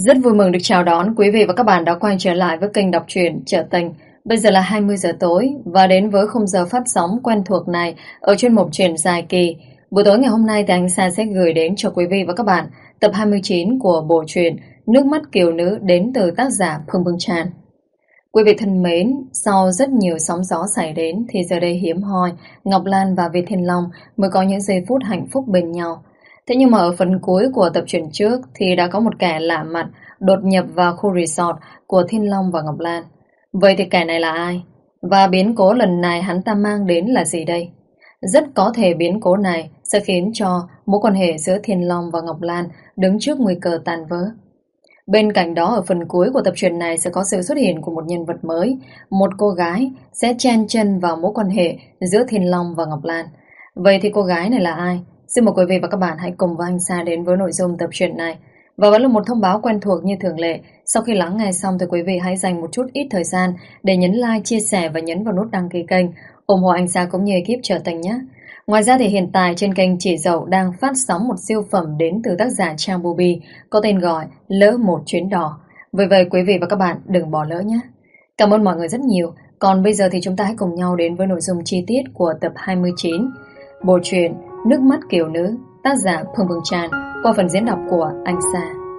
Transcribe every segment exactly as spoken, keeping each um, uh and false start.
Rất vui mừng được chào đón quý vị và các bạn đã quay trở lại với kênh đọc truyện Chợ Tình. Bây giờ là hai mươi giờ tối và đến với khung giờ phát sóng quen thuộc này ở chuyên mục truyện dài kỳ. Buổi tối ngày hôm nay thì anh Sa sẽ gửi đến cho quý vị và các bạn tập hai mươi chín của bộ truyện Nước mắt kiều nữ đến từ tác giả Phương Phương Tràn. Quý vị thân mến, sau rất nhiều sóng gió xảy đến thì giờ đây hiếm hoi Ngọc Lan và Việt Thiên Long mới có những giây phút hạnh phúc bên nhau. Thế nhưng mà ở phần cuối của tập truyện trước thì đã có một kẻ lạ mặt đột nhập vào khu resort của Thiên Long và Ngọc Lan. Vậy thì kẻ này là ai? Và biến cố lần này hắn ta mang đến là gì đây? Rất có thể biến cố này sẽ khiến cho mối quan hệ giữa Thiên Long và Ngọc Lan đứng trước nguy cơ tan vỡ. Bên cạnh đó ở phần cuối của tập truyện này sẽ có sự xuất hiện của một nhân vật mới, một cô gái sẽ chen chân vào mối quan hệ giữa Thiên Long và Ngọc Lan. Vậy thì cô gái này là ai? Xin mời quý vị và các bạn hãy cùng với anh Sa đến với nội dung tập truyện này. Và vẫn là một thông báo quen thuộc như thường lệ. Sau khi lắng nghe xong thì quý vị hãy dành một chút ít thời gian để nhấn like, chia sẻ và nhấn vào nút đăng ký kênh, ủng hộ anh Sa cũng như ekip Chợ Tình nhé. Ngoài ra thì hiện tại trên kênh Chị Dậu đang phát sóng một siêu phẩm đến từ tác giả Trang Bubi có tên gọi Lỡ Một Chuyến Đò. Vì vậy quý vị và các bạn đừng bỏ lỡ nhé. Cảm ơn mọi người rất nhiều. Còn bây giờ thì chúng ta hãy cùng nhau đến với nội dung chi tiết của tập hai mươi chín. Bộ truyện Nước Mắt Kiều Nữ, tác giả Phương Phương Tràn, qua phần diễn đọc của anh Sa.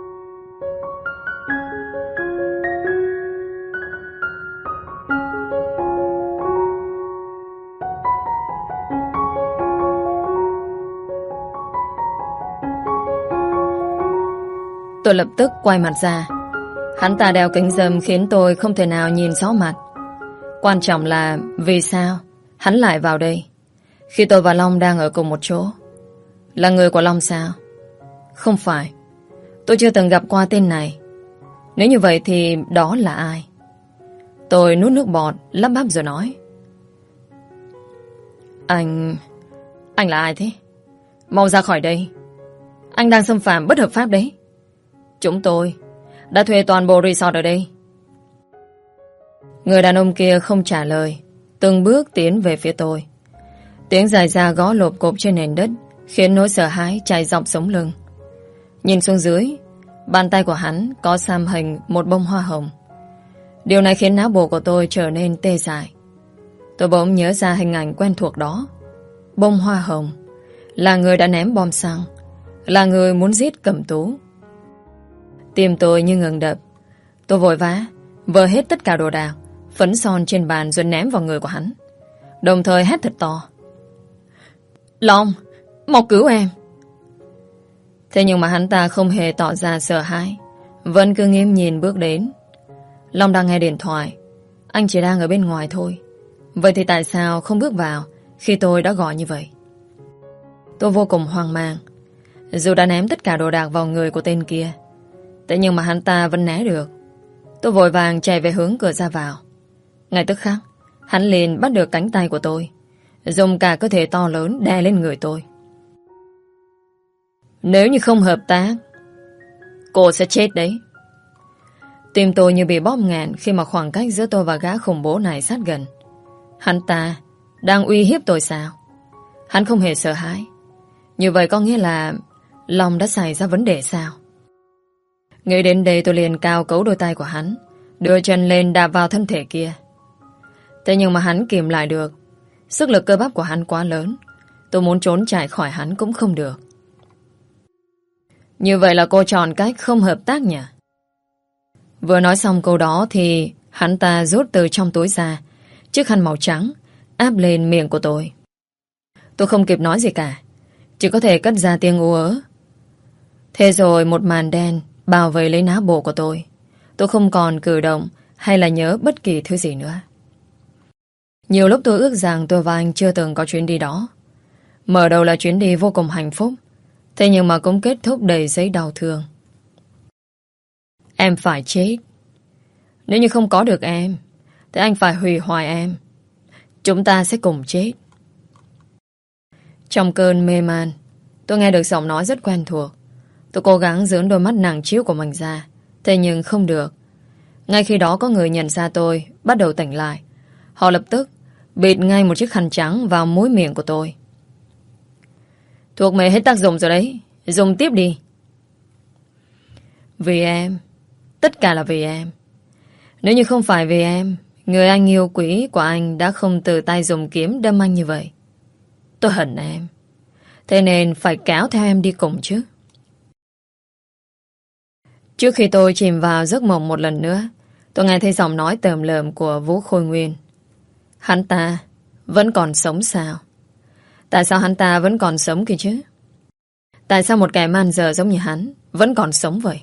Tôi lập tức quay mặt ra. Hắn ta đeo kính râm khiến tôi không thể nào nhìn rõ mặt. Quan trọng là vì sao hắn lại vào đây khi tôi và Long đang ở cùng một chỗ? Là người của Long sao? Không phải. Tôi chưa từng gặp qua tên này. Nếu như vậy thì đó là ai? Tôi nuốt nước bọt, lắp bắp rồi nói: Anh... Anh là ai thế? Mau ra khỏi đây. Anh đang xâm phạm bất hợp pháp đấy. Chúng tôi đã thuê toàn bộ resort ở đây. Người đàn ông kia không trả lời, từng bước tiến về phía tôi. Tiếng dài ra gõ lộp cộp trên nền đất khiến nỗi sợ hãi chạy dọc sống lưng. Nhìn xuống dưới, bàn tay của hắn có xăm hình một bông hoa hồng. Điều này khiến não bộ của tôi trở nên tê dại. Tôi bỗng nhớ ra hình ảnh quen thuộc đó. Bông hoa hồng là người đã ném bom xăng, là người muốn giết Cẩm Tú. Tim tôi như ngừng đập. Tôi vội vã vơ hết tất cả đồ đạc, phấn son trên bàn rồi ném vào người của hắn, đồng thời hét thật to: Long, mau cứu em. Thế nhưng mà hắn ta không hề tỏ ra sợ hãi, vẫn cứ nghiêm nhìn bước đến. Long đang nghe điện thoại, anh chỉ đang ở bên ngoài thôi. Vậy thì tại sao không bước vào khi tôi đã gọi như vậy? Tôi vô cùng hoang mang. Dù đã ném tất cả đồ đạc vào người của tên kia, thế nhưng mà hắn ta vẫn né được. Tôi vội vàng chạy về hướng cửa ra vào. Ngay tức khắc, hắn liền bắt được cánh tay của tôi, dùng cả cơ thể to lớn đè lên người tôi. Nếu như không hợp tác, cô sẽ chết đấy. Tim tôi như bị bóp nghẹn khi mà khoảng cách giữa tôi và gã khủng bố này sát gần. Hắn ta đang uy hiếp tôi sao? Hắn không hề sợ hãi. Như vậy có nghĩa là Long đã xảy ra vấn đề sao? Nghĩ đến đây tôi liền cao cấu đôi tay của hắn, đưa chân lên đạp vào thân thể kia. Thế nhưng mà hắn kìm lại được. Sức lực cơ bắp của hắn quá lớn. Tôi muốn trốn chạy khỏi hắn cũng không được. Như vậy là cô chọn cách không hợp tác nhỉ? Vừa nói xong câu đó thì hắn ta rút từ trong túi ra chiếc khăn màu trắng, áp lên miệng của tôi. Tôi không kịp nói gì cả, chỉ có thể cất ra tiếng ú ớ. Thế rồi một màn đen bao vây lấy não bộ của tôi. Tôi không còn cử động hay là nhớ bất kỳ thứ gì nữa. Nhiều lúc tôi ước rằng tôi và anh chưa từng có chuyến đi đó. Mở đầu là chuyến đi vô cùng hạnh phúc, thế nhưng mà cũng kết thúc đầy giấy đau thương. Em phải chết. Nếu như không có được em thì anh phải hủy hoại em. Chúng ta sẽ cùng chết. Trong cơn mê man, tôi nghe được giọng nói rất quen thuộc. Tôi cố gắng dưỡng đôi mắt nặng trĩu của mình ra, thế nhưng không được. Ngay khi đó có người nhận ra tôi, bắt đầu tỉnh lại. Họ lập tức bịt ngay một chiếc khăn trắng vào mũi miệng của tôi. Thuốc mê hết tác dụng rồi đấy, dùng tiếp đi. Vì em, Tất cả là vì em. Nếu như không phải vì em, người anh yêu quý của anh đã không tự tay dùng kiếm đâm anh như vậy. Tôi hận em. Thế nên phải kéo theo em đi cùng chứ. Trước khi tôi chìm vào giấc mộng một lần nữa, tôi nghe thấy giọng nói tởm lợm của Vũ Khôi Nguyên. Hắn ta vẫn còn sống sao? Tại sao hắn ta vẫn còn sống kìa chứ? Tại sao một kẻ man dợ giống như hắn vẫn còn sống vậy?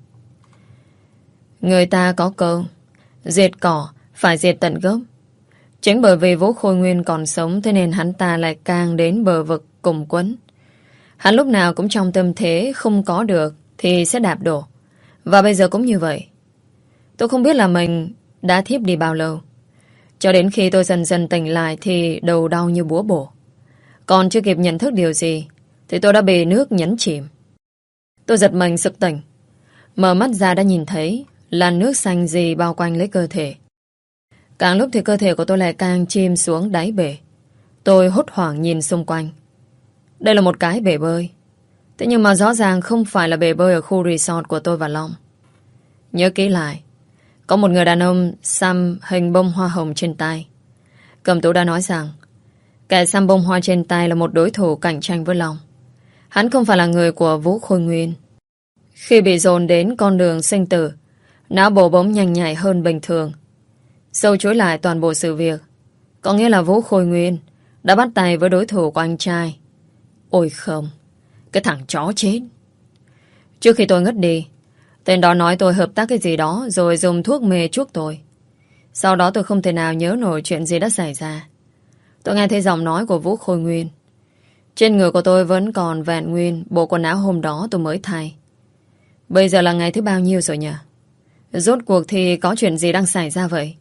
Người ta có câu diệt cỏ phải diệt tận gốc. Chính bởi vì Vũ Khôi Nguyên còn sống, thế nên hắn ta lại càng đến bờ vực cùng quấn. Hắn lúc nào cũng trong tâm thế không có được thì sẽ đạp đổ. Và bây giờ cũng như vậy. Tôi không biết là mình đã thiếp đi bao lâu. Cho đến khi tôi dần dần tỉnh lại thì đầu đau như búa bổ. Còn chưa kịp nhận thức điều gì thì tôi đã bị nước nhấn chìm. Tôi giật mình sực tỉnh. Mở mắt ra đã nhìn thấy làn nước xanh gì bao quanh lấy cơ thể. Càng lúc thì cơ thể của tôi lại càng chìm xuống đáy bể. Tôi hốt hoảng nhìn xung quanh. Đây là một cái bể bơi. Thế nhưng mà rõ ràng không phải là bể bơi ở khu resort của tôi và Long. Nhớ kỹ lại, có một người đàn ông xăm hình bông hoa hồng trên tay. Cẩm Tú đã nói rằng kẻ xăm bông hoa trên tay là một đối thủ cạnh tranh với Long. Hắn không phải là người của Vũ Khôi Nguyên. Khi bị dồn đến con đường sinh tử, não bộ bỗng nhanh nhạy hơn bình thường. Sâu chuỗi lại toàn bộ sự việc, có nghĩa là Vũ Khôi Nguyên đã bắt tay với đối thủ của anh trai. Ôi không, cái thằng chó chết. Trước khi tôi ngất đi, tên đó nói tôi hợp tác cái gì đó rồi dùng thuốc mê chuốc tôi. Sau đó tôi không thể nào nhớ nổi chuyện gì đã xảy ra. Tôi nghe thấy giọng nói của Vũ Khôi Nguyên. Trên người của tôi vẫn còn vẹn nguyên bộ quần áo hôm đó tôi mới thay. Bây giờ là ngày thứ bao nhiêu rồi nhỉ? Rốt cuộc thì có chuyện gì đang xảy ra vậy?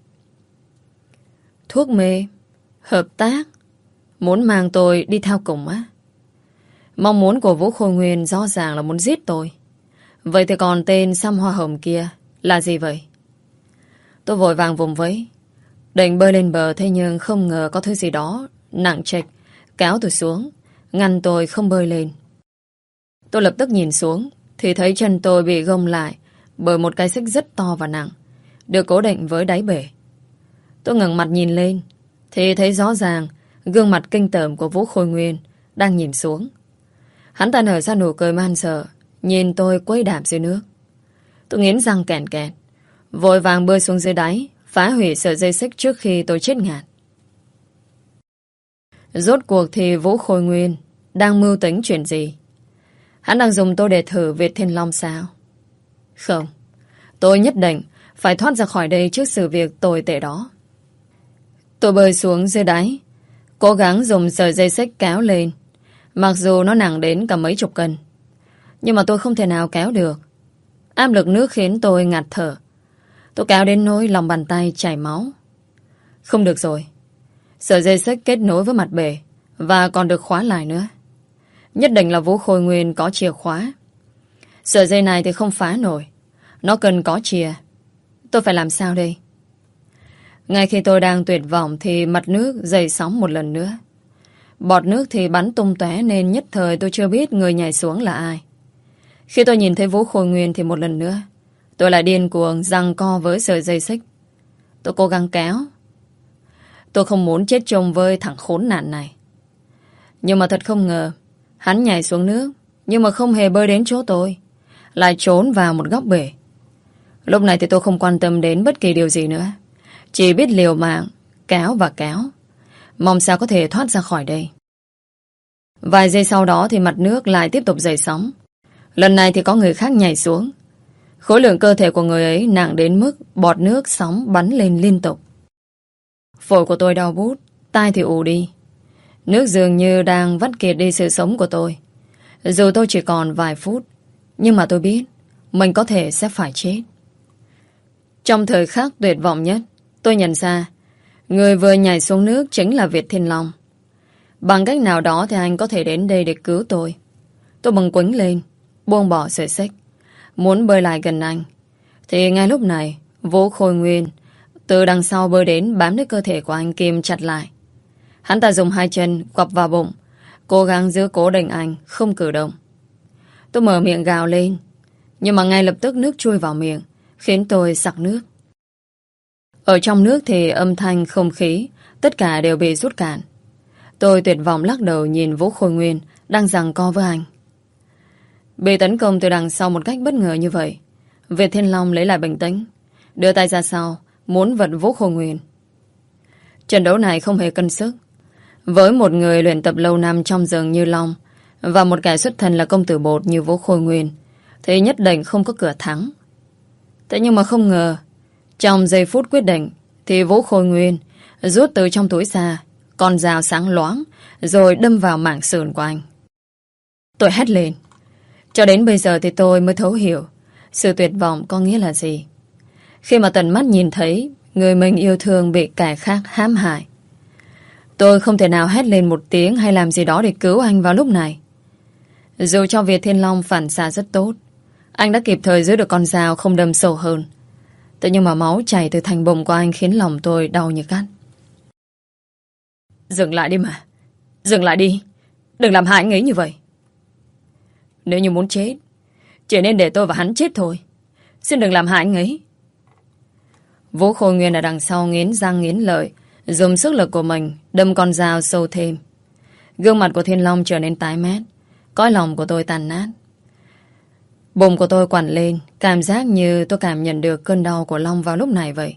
Thuốc mê? Hợp tác? Muốn mang tôi đi theo cùng á? Mong muốn của Vũ Khôi Nguyên rõ ràng là muốn giết tôi. Vậy thì còn tên xăm hoa hồng kia là gì vậy? Tôi vội vàng vùng vẫy, định bơi lên bờ, thế nhưng không ngờ có thứ gì đó nặng trịch kéo tôi xuống, ngăn tôi không bơi lên. Tôi lập tức nhìn xuống thì thấy chân tôi bị gông lại bởi một cái xích rất to và nặng, được cố định với đáy bể. Tôi ngẩng mặt nhìn lên thì thấy rõ ràng gương mặt kinh tởm của Vũ Khôi Nguyên đang nhìn xuống. Hắn ta nở ra nụ cười man sợ, nhìn tôi quấy đạp dưới nước. Tôi nghiến răng kẹt kẹt, vội vàng bơi xuống dưới đáy, phá hủy sợi dây xích trước khi tôi chết ngạt. Rốt cuộc thì Vũ Khôi Nguyên đang mưu tính chuyện gì? Hắn đang dùng tôi để thử Việt Thiên Long sao? Không, tôi nhất định phải thoát ra khỏi đây trước sự việc tồi tệ đó. Tôi bơi xuống dưới đáy, cố gắng dùng sợi dây xích kéo lên. Mặc dù nó nặng đến cả mấy chục cân, nhưng mà tôi không thể nào kéo được. Áp lực nước khiến tôi ngạt thở. Tôi kéo đến nỗi lòng bàn tay chảy máu. Không được rồi. Sợi dây xích kết nối với mặt bể và còn được khóa lại nữa. Nhất định là Vũ Khôi Nguyên có chìa khóa. Sợi dây này thì không phá nổi, nó cần có chìa. Tôi phải làm sao đây? Ngay khi tôi đang tuyệt vọng thì mặt nước dậy sóng một lần nữa. Bọt nước thì bắn tung tóe nên nhất thời tôi chưa biết người nhảy xuống là ai. Khi tôi nhìn thấy Vũ Khôi Nguyên thì một lần nữa tôi lại điên cuồng giằng co với sợi dây xích. Tôi cố gắng kéo. Tôi không muốn chết chung với thằng khốn nạn này. Nhưng mà thật không ngờ, hắn nhảy xuống nước nhưng mà không hề bơi đến chỗ tôi, lại trốn vào một góc bể. Lúc này thì tôi không quan tâm đến bất kỳ điều gì nữa, chỉ biết liều mạng kéo và kéo, mong sao có thể thoát ra khỏi đây. Vài giây sau đó thì mặt nước lại tiếp tục dậy sóng. Lần này thì có người khác nhảy xuống. Khối lượng cơ thể của người ấy nặng đến mức bọt nước sóng bắn lên liên tục. Phổi của tôi đau bút, tai thì ù đi. Nước dường như đang vắt kiệt đi sự sống của tôi. Dù tôi chỉ còn vài phút, nhưng mà tôi biết mình có thể sẽ phải chết. Trong thời khắc tuyệt vọng nhất, tôi nhận ra người vừa nhảy xuống nước chính là Việt Thiên Long. Bằng cách nào đó thì anh có thể đến đây để cứu tôi. Tôi bừng quĩnh lên, buông bỏ sợi xích, muốn bơi lại gần anh. Thì ngay lúc này, Vũ Khôi Nguyên từ đằng sau bơi đến bám lấy cơ thể của anh kìm chặt lại. Hắn ta dùng hai chân quặp vào bụng, cố gắng giữ cố định anh không cử động. Tôi mở miệng gào lên, nhưng mà ngay lập tức nước chui vào miệng, khiến tôi sặc nước. Ở trong nước thì âm thanh, không khí, tất cả đều bị rút cạn. Tôi tuyệt vọng lắc đầu nhìn Vũ Khôi Nguyên đang giằng co với anh. Bị tấn công từ đằng sau một cách bất ngờ như vậy, Việt Thiên Long lấy lại bình tĩnh, đưa tay ra sau, muốn vật Vũ Khôi Nguyên. Trận đấu này không hề cân sức. Với một người luyện tập lâu năm trong rừng như Long và một kẻ xuất thân là công tử bột như Vũ Khôi Nguyên thì nhất định không có cửa thắng. Thế nhưng mà không ngờ, trong giây phút quyết định thì Vũ Khôi Nguyên rút từ trong túi ra con dao sáng loáng rồi đâm vào mảng sườn của anh. Tôi hét lên. Cho đến bây giờ thì tôi mới thấu hiểu sự tuyệt vọng có nghĩa là gì. Khi mà tận mắt nhìn thấy người mình yêu thương bị kẻ khác hãm hại, tôi không thể nào hét lên một tiếng hay làm gì đó để cứu anh vào lúc này. Dù cho Việt Thiên Long phản xạ rất tốt, anh đã kịp thời giữ được con dao không đâm sâu hơn. Thế nhưng mà máu chảy từ thành bụng của anh khiến lòng tôi đau như cắt. Dừng lại đi mà. Dừng lại đi. Đừng làm hại anh ấy như vậy. Nếu như muốn chết, chỉ nên để tôi và hắn chết thôi. Xin đừng làm hại anh ấy. Vũ Khôi Nguyên ở đằng sau nghiến răng nghiến lợi, dùng sức lực của mình đâm con dao sâu thêm. Gương mặt của Thiên Long trở nên tái mét, cõi lòng của tôi tàn nát. Bụng của tôi quặn lên, cảm giác như tôi cảm nhận được cơn đau của Long vào lúc này vậy.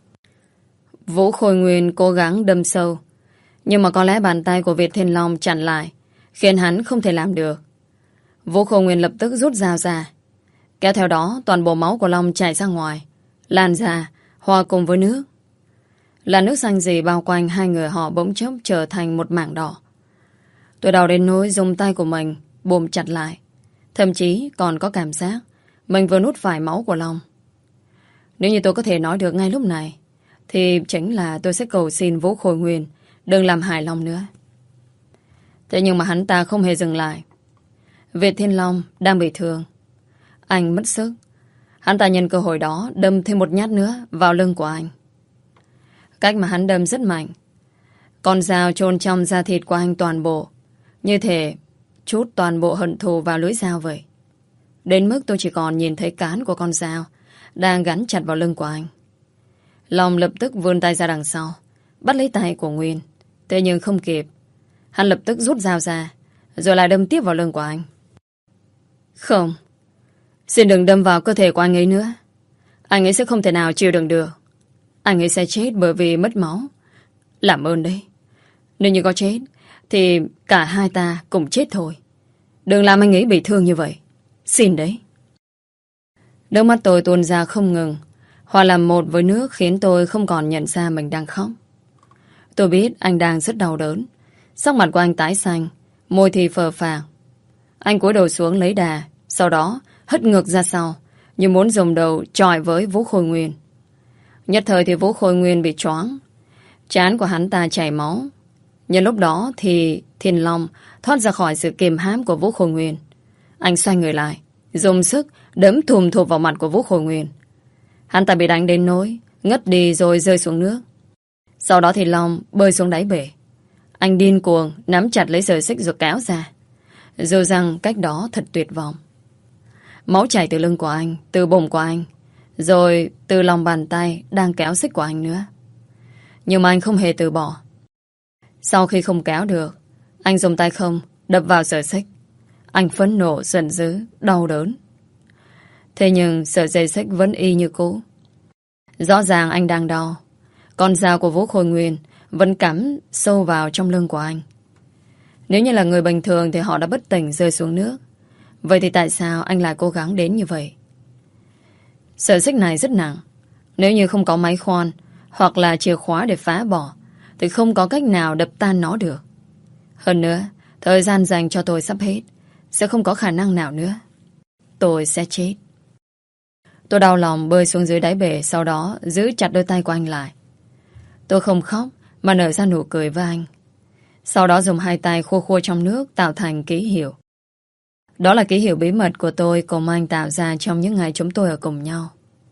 Vũ Khôi Nguyên cố gắng đâm sâu, nhưng mà có lẽ bàn tay của Việt Thiên Long chặn lại, khiến hắn không thể làm được. Vũ Khôi Nguyên lập tức rút dao ra, kéo theo đó toàn bộ máu của Long chảy ra ngoài, lan ra, hòa cùng với nước. Là nước xanh gì bao quanh hai người họ bỗng chốc trở thành một mảng đỏ. Tôi đau đến nỗi dùng tay của mình bùm chặt lại, thậm chí còn có cảm giác mình vừa nuốt phải máu của Long. Nếu như tôi có thể nói được ngay lúc này, thì chính là tôi sẽ cầu xin Vũ Khôi Nguyên đừng làm hại Long nữa. Thế nhưng mà hắn ta không hề dừng lại. Việt Thiên Long đang bị thương, anh mất sức. Hắn ta nhân cơ hội đó đâm thêm một nhát nữa vào lưng của anh. Cách mà hắn đâm rất mạnh. Con dao chôn trong da thịt của anh toàn bộ, như thể trút toàn bộ hận thù vào lưỡi dao vậy. Đến mức tôi chỉ còn nhìn thấy cán của con dao đang gắn chặt vào lưng của anh. Long lập tức vươn tay ra đằng sau, bắt lấy tay của Nguyên. Thế nhưng không kịp. Hắn lập tức rút dao ra, rồi lại đâm tiếp vào lưng của anh. Không, xin đừng đâm vào cơ thể của anh ấy nữa. Anh ấy sẽ không thể nào chịu đựng được. Anh ấy sẽ chết bởi vì mất máu. Làm ơn đấy. Nếu như có chết thì cả hai ta cùng chết thôi. Đừng làm anh ấy bị thương như vậy. Xin đấy. Nước mắt tôi tuôn ra không ngừng, hòa làm một với nước khiến tôi không còn nhận ra mình đang khóc. Tôi biết anh đang rất đau đớn. Sắc mặt của anh tái xanh, môi thì phờ phạc. Anh cúi đầu xuống lấy đà, sau đó hất ngược ra sau, như muốn dùng đầu chọi với Vũ Khôi Nguyên. Nhất thời thì Vũ Khôi Nguyên bị choáng, trán của hắn ta chảy máu. Nhân lúc đó thì Thiên Long thoát ra khỏi sự kiềm hãm của Vũ Khôi Nguyên. Anh xoay người lại, dùng sức đấm thùm thụp vào mặt của Vũ Khôi Nguyên. Hắn ta bị đánh đến nỗi ngất đi rồi rơi xuống nước. Sau đó thì Long bơi xuống đáy bể. Anh điên cuồng nắm chặt lấy sợi xích rồi kéo ra, dù rằng cách đó thật tuyệt vọng. Máu chảy từ lưng của anh, từ bụng của anh, rồi từ lòng bàn tay đang kéo xích của anh nữa. Nhưng mà anh không hề từ bỏ. Sau khi không kéo được, anh dùng tay không đập vào sợi xích. Anh phẫn nộ, giận dữ, đau đớn. Thế nhưng sợi dây xích vẫn y như cũ. Rõ ràng anh đang đau. Con dao của Vũ Khôi Nguyên vẫn cắm sâu vào trong lưng của anh. Nếu như là người bình thường thì họ đã bất tỉnh rơi xuống nước. Vậy thì tại sao anh lại cố gắng đến như vậy? Sợi xích này rất nặng. Nếu như không có máy khoan hoặc là chìa khóa để phá bỏ thì không có cách nào đập tan nó được. Hơn nữa, thời gian dành cho tôi sắp hết, sẽ không có khả năng nào nữa. Tôi sẽ chết. Tôi đau lòng bơi xuống dưới đáy bể, sau đó giữ chặt đôi tay của anh lại. Tôi không khóc mà nở ra nụ cười với anh. Sau đó dùng hai tay khua khua trong nước tạo thành ký hiệu. Đó là ký hiệu bí mật của tôi cùng anh tạo ra trong những ngày chúng tôi ở cùng nhau.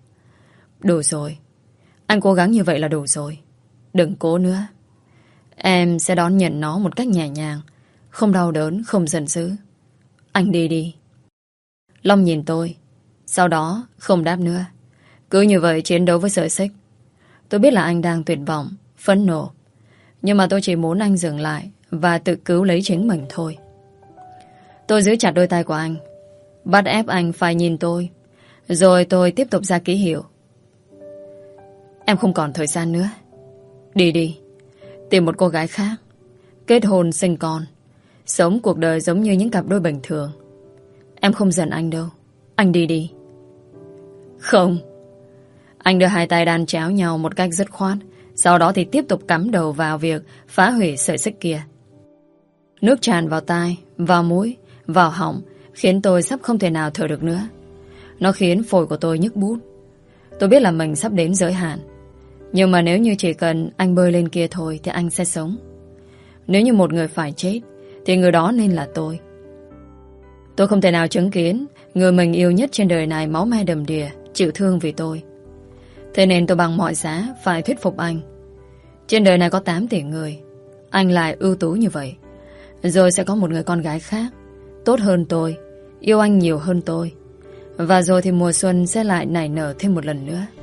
Đủ rồi. Anh cố gắng như vậy là đủ rồi. Đừng cố nữa. Em sẽ đón nhận nó một cách nhẹ nhàng, không đau đớn, không giận dữ. Anh đi đi. Long nhìn tôi, sau đó không đáp nữa, Cứ như vậy chiến đấu với sợi xích. Tôi biết là anh đang tuyệt vọng, phẫn nộ. Nhưng mà tôi chỉ muốn anh dừng lại và tự cứu lấy chính mình thôi. Tôi giữ chặt đôi tay của anh, bắt ép anh phải nhìn tôi. Rồi tôi tiếp tục ra ký hiệu. Em không còn thời gian nữa. Đi đi. Tìm một cô gái khác, kết hôn sinh con, sống cuộc đời giống như những cặp đôi bình thường. Em không giận anh đâu. Anh đi đi. Không. Anh đưa hai tay đan chéo nhau một cách dứt khoát. Sau đó thì tiếp tục cắm đầu vào việc phá hủy sợi xích kia. Nước tràn vào tai, vào mũi, vào họng, khiến tôi sắp không thể nào thở được nữa. Nó khiến phổi của tôi nhức bút. Tôi biết là mình sắp đến giới hạn. Nhưng mà nếu như chỉ cần anh bơi lên kia thôi thì anh sẽ sống. Nếu như một người phải chết thì người đó nên là tôi. Tôi không thể nào chứng kiến người mình yêu nhất trên đời này máu me đầm đìa, chịu thương vì tôi. Thế nên tôi bằng mọi giá phải thuyết phục anh. Trên đời này có tám tỷ người, anh lại ưu tú như vậy. Rồi sẽ có một người con gái khác, tốt hơn tôi, yêu anh nhiều hơn tôi. Và rồi thì mùa xuân sẽ lại nảy nở thêm một lần nữa.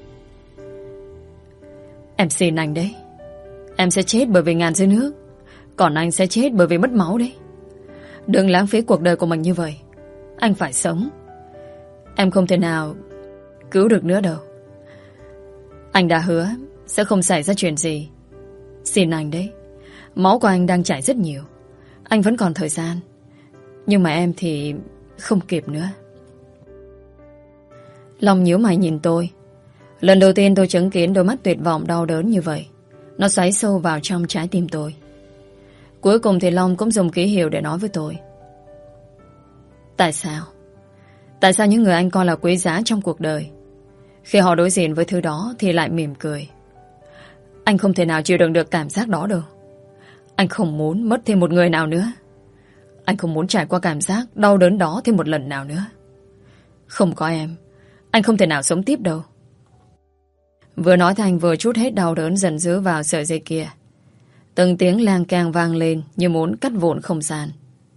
Em xin anh đấy. Em sẽ chết bởi vì ngàn dưới nước, còn anh sẽ chết bởi vì mất máu đấy. Đừng lãng phí cuộc đời của mình như vậy. Anh phải sống. Em không thể nào cứu được nữa đâu. Anh đã hứa sẽ không xảy ra chuyện gì. Xin anh đấy. Máu của anh đang chảy rất nhiều. Anh vẫn còn thời gian. Nhưng mà em thì không kịp nữa. Long nhíu mày nhìn tôi. Lần đầu tiên tôi chứng kiến đôi mắt tuyệt vọng đau đớn như vậy. Nó xoáy sâu vào trong trái tim tôi. Cuối cùng thì Long cũng dùng ký hiệu để nói với tôi. Tại sao? Tại sao những người anh coi là quý giá trong cuộc đời, khi họ đối diện với thứ đó thì lại mỉm cười? Anh không thể nào chịu đựng được cảm giác đó đâu. Anh không muốn mất thêm một người nào nữa. Anh không muốn trải qua cảm giác đau đớn đó thêm một lần nào nữa. Không có em, anh không thể nào sống tiếp đâu. Vừa nói Thành vừa trút hết đau đớn giận dữ vào sợi dây kia. Từng tiếng lang cang vang lên như muốn cắt vụn không gian.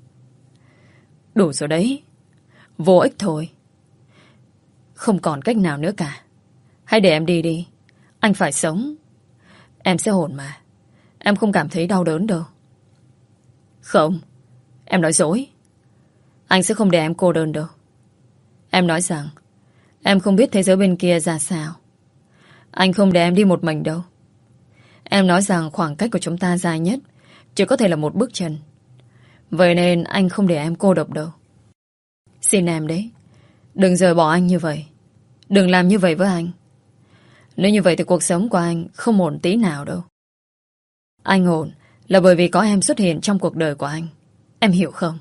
Đủ rồi đấy. Vô ích thôi. Không còn cách nào nữa cả. Hãy để em đi đi. Anh phải sống. Em sẽ ổn mà. Em không cảm thấy đau đớn đâu. Không. Em nói dối. Anh sẽ không để em cô đơn đâu. Em nói rằng em không biết thế giới bên kia ra sao. Anh không để em đi một mình đâu. Em nói rằng khoảng cách của chúng ta dài nhất chỉ có thể là một bước chân. Vậy nên anh không để em cô độc đâu. Xin em đấy, đừng rời bỏ anh như vậy. Đừng làm như vậy với anh. Nếu như vậy thì cuộc sống của anh không ổn tí nào đâu. Anh ổn là bởi vì có em xuất hiện trong cuộc đời của anh. Em hiểu không?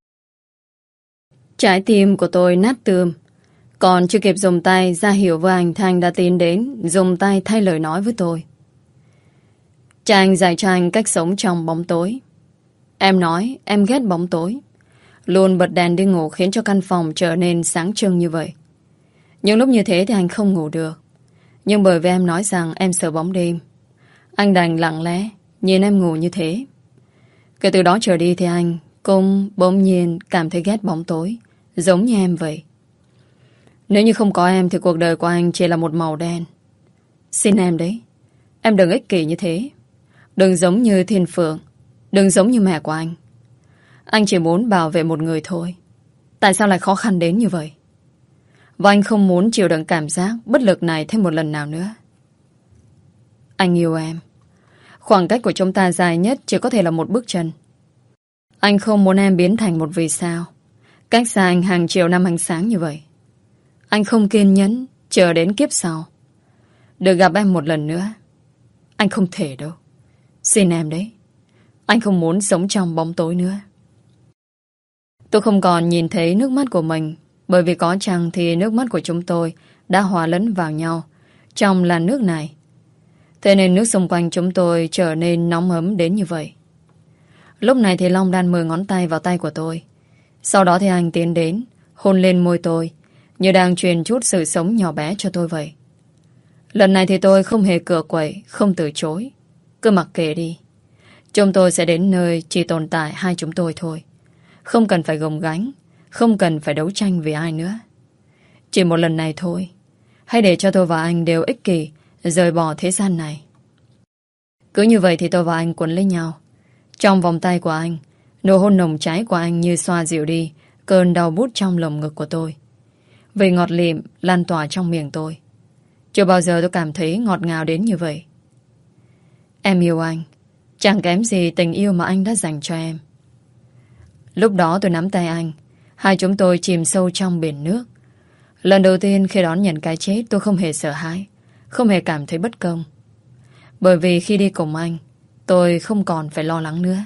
Trái tim của tôi nát tươm. Còn chưa kịp dùng tay ra hiệu với anh, Thanh đã tiến đến, dùng tay thay lời nói với tôi. Cha anh dạy cho anh cách sống trong bóng tối. Em nói em ghét bóng tối. Luôn bật đèn đi ngủ khiến cho căn phòng trở nên sáng trưng như vậy. Nhưng lúc như thế thì anh không ngủ được. Nhưng bởi vì em nói rằng em sợ bóng đêm, anh đành lặng lẽ nhìn em ngủ như thế. Kể từ đó trở đi thì anh cũng bỗng nhiên cảm thấy ghét bóng tối, giống như em vậy. Nếu như không có em thì cuộc đời của anh chỉ là một màu đen. Xin em đấy, em đừng ích kỷ như thế. Đừng giống như Thiên Phượng, đừng giống như mẹ của anh. Anh chỉ muốn bảo vệ một người thôi. Tại sao lại khó khăn đến như vậy? Và anh không muốn chịu đựng cảm giác bất lực này thêm một lần nào nữa. Anh yêu em. Khoảng cách của chúng ta dài nhất chỉ có thể là một bước chân. Anh không muốn em biến thành một vì sao cách xa anh hàng triệu năm ánh sáng như vậy. Anh không kiên nhẫn chờ đến kiếp sau được gặp em một lần nữa. Anh không thể đâu. Xin em đấy. Anh không muốn sống trong bóng tối nữa. Tôi không còn nhìn thấy nước mắt của mình, bởi vì có chăng thì nước mắt của chúng tôi đã hòa lẫn vào nhau trong làn nước này. Thế nên nước xung quanh chúng tôi trở nên nóng ấm đến như vậy. Lúc này thì Long đan mười ngón tay vào tay của tôi. Sau đó thì anh tiến đến, hôn lên môi tôi, như đang truyền chút sự sống nhỏ bé cho tôi vậy. Lần này thì tôi không hề cựa quậy, không từ chối. Cứ mặc kệ đi. Chúng tôi sẽ đến nơi chỉ tồn tại hai chúng tôi thôi. Không cần phải gồng gánh, không cần phải đấu tranh vì ai nữa. Chỉ một lần này thôi. Hãy để cho tôi và anh đều ích kỷ, rời bỏ thế gian này. Cứ như vậy thì tôi và anh quấn lấy nhau. Trong vòng tay của anh, nụ hôn nồng cháy của anh như xoa dịu đi cơn đau bút trong lồng ngực của tôi. Vị ngọt lịm lan tỏa trong miệng tôi. Chưa bao giờ tôi cảm thấy ngọt ngào đến như vậy. Em yêu anh, chẳng kém gì tình yêu mà anh đã dành cho em. Lúc đó tôi nắm tay anh, hai chúng tôi chìm sâu trong biển nước. Lần đầu tiên khi đón nhận cái chết, tôi không hề sợ hãi, không hề cảm thấy bất công. Bởi vì khi đi cùng anh, tôi không còn phải lo lắng nữa.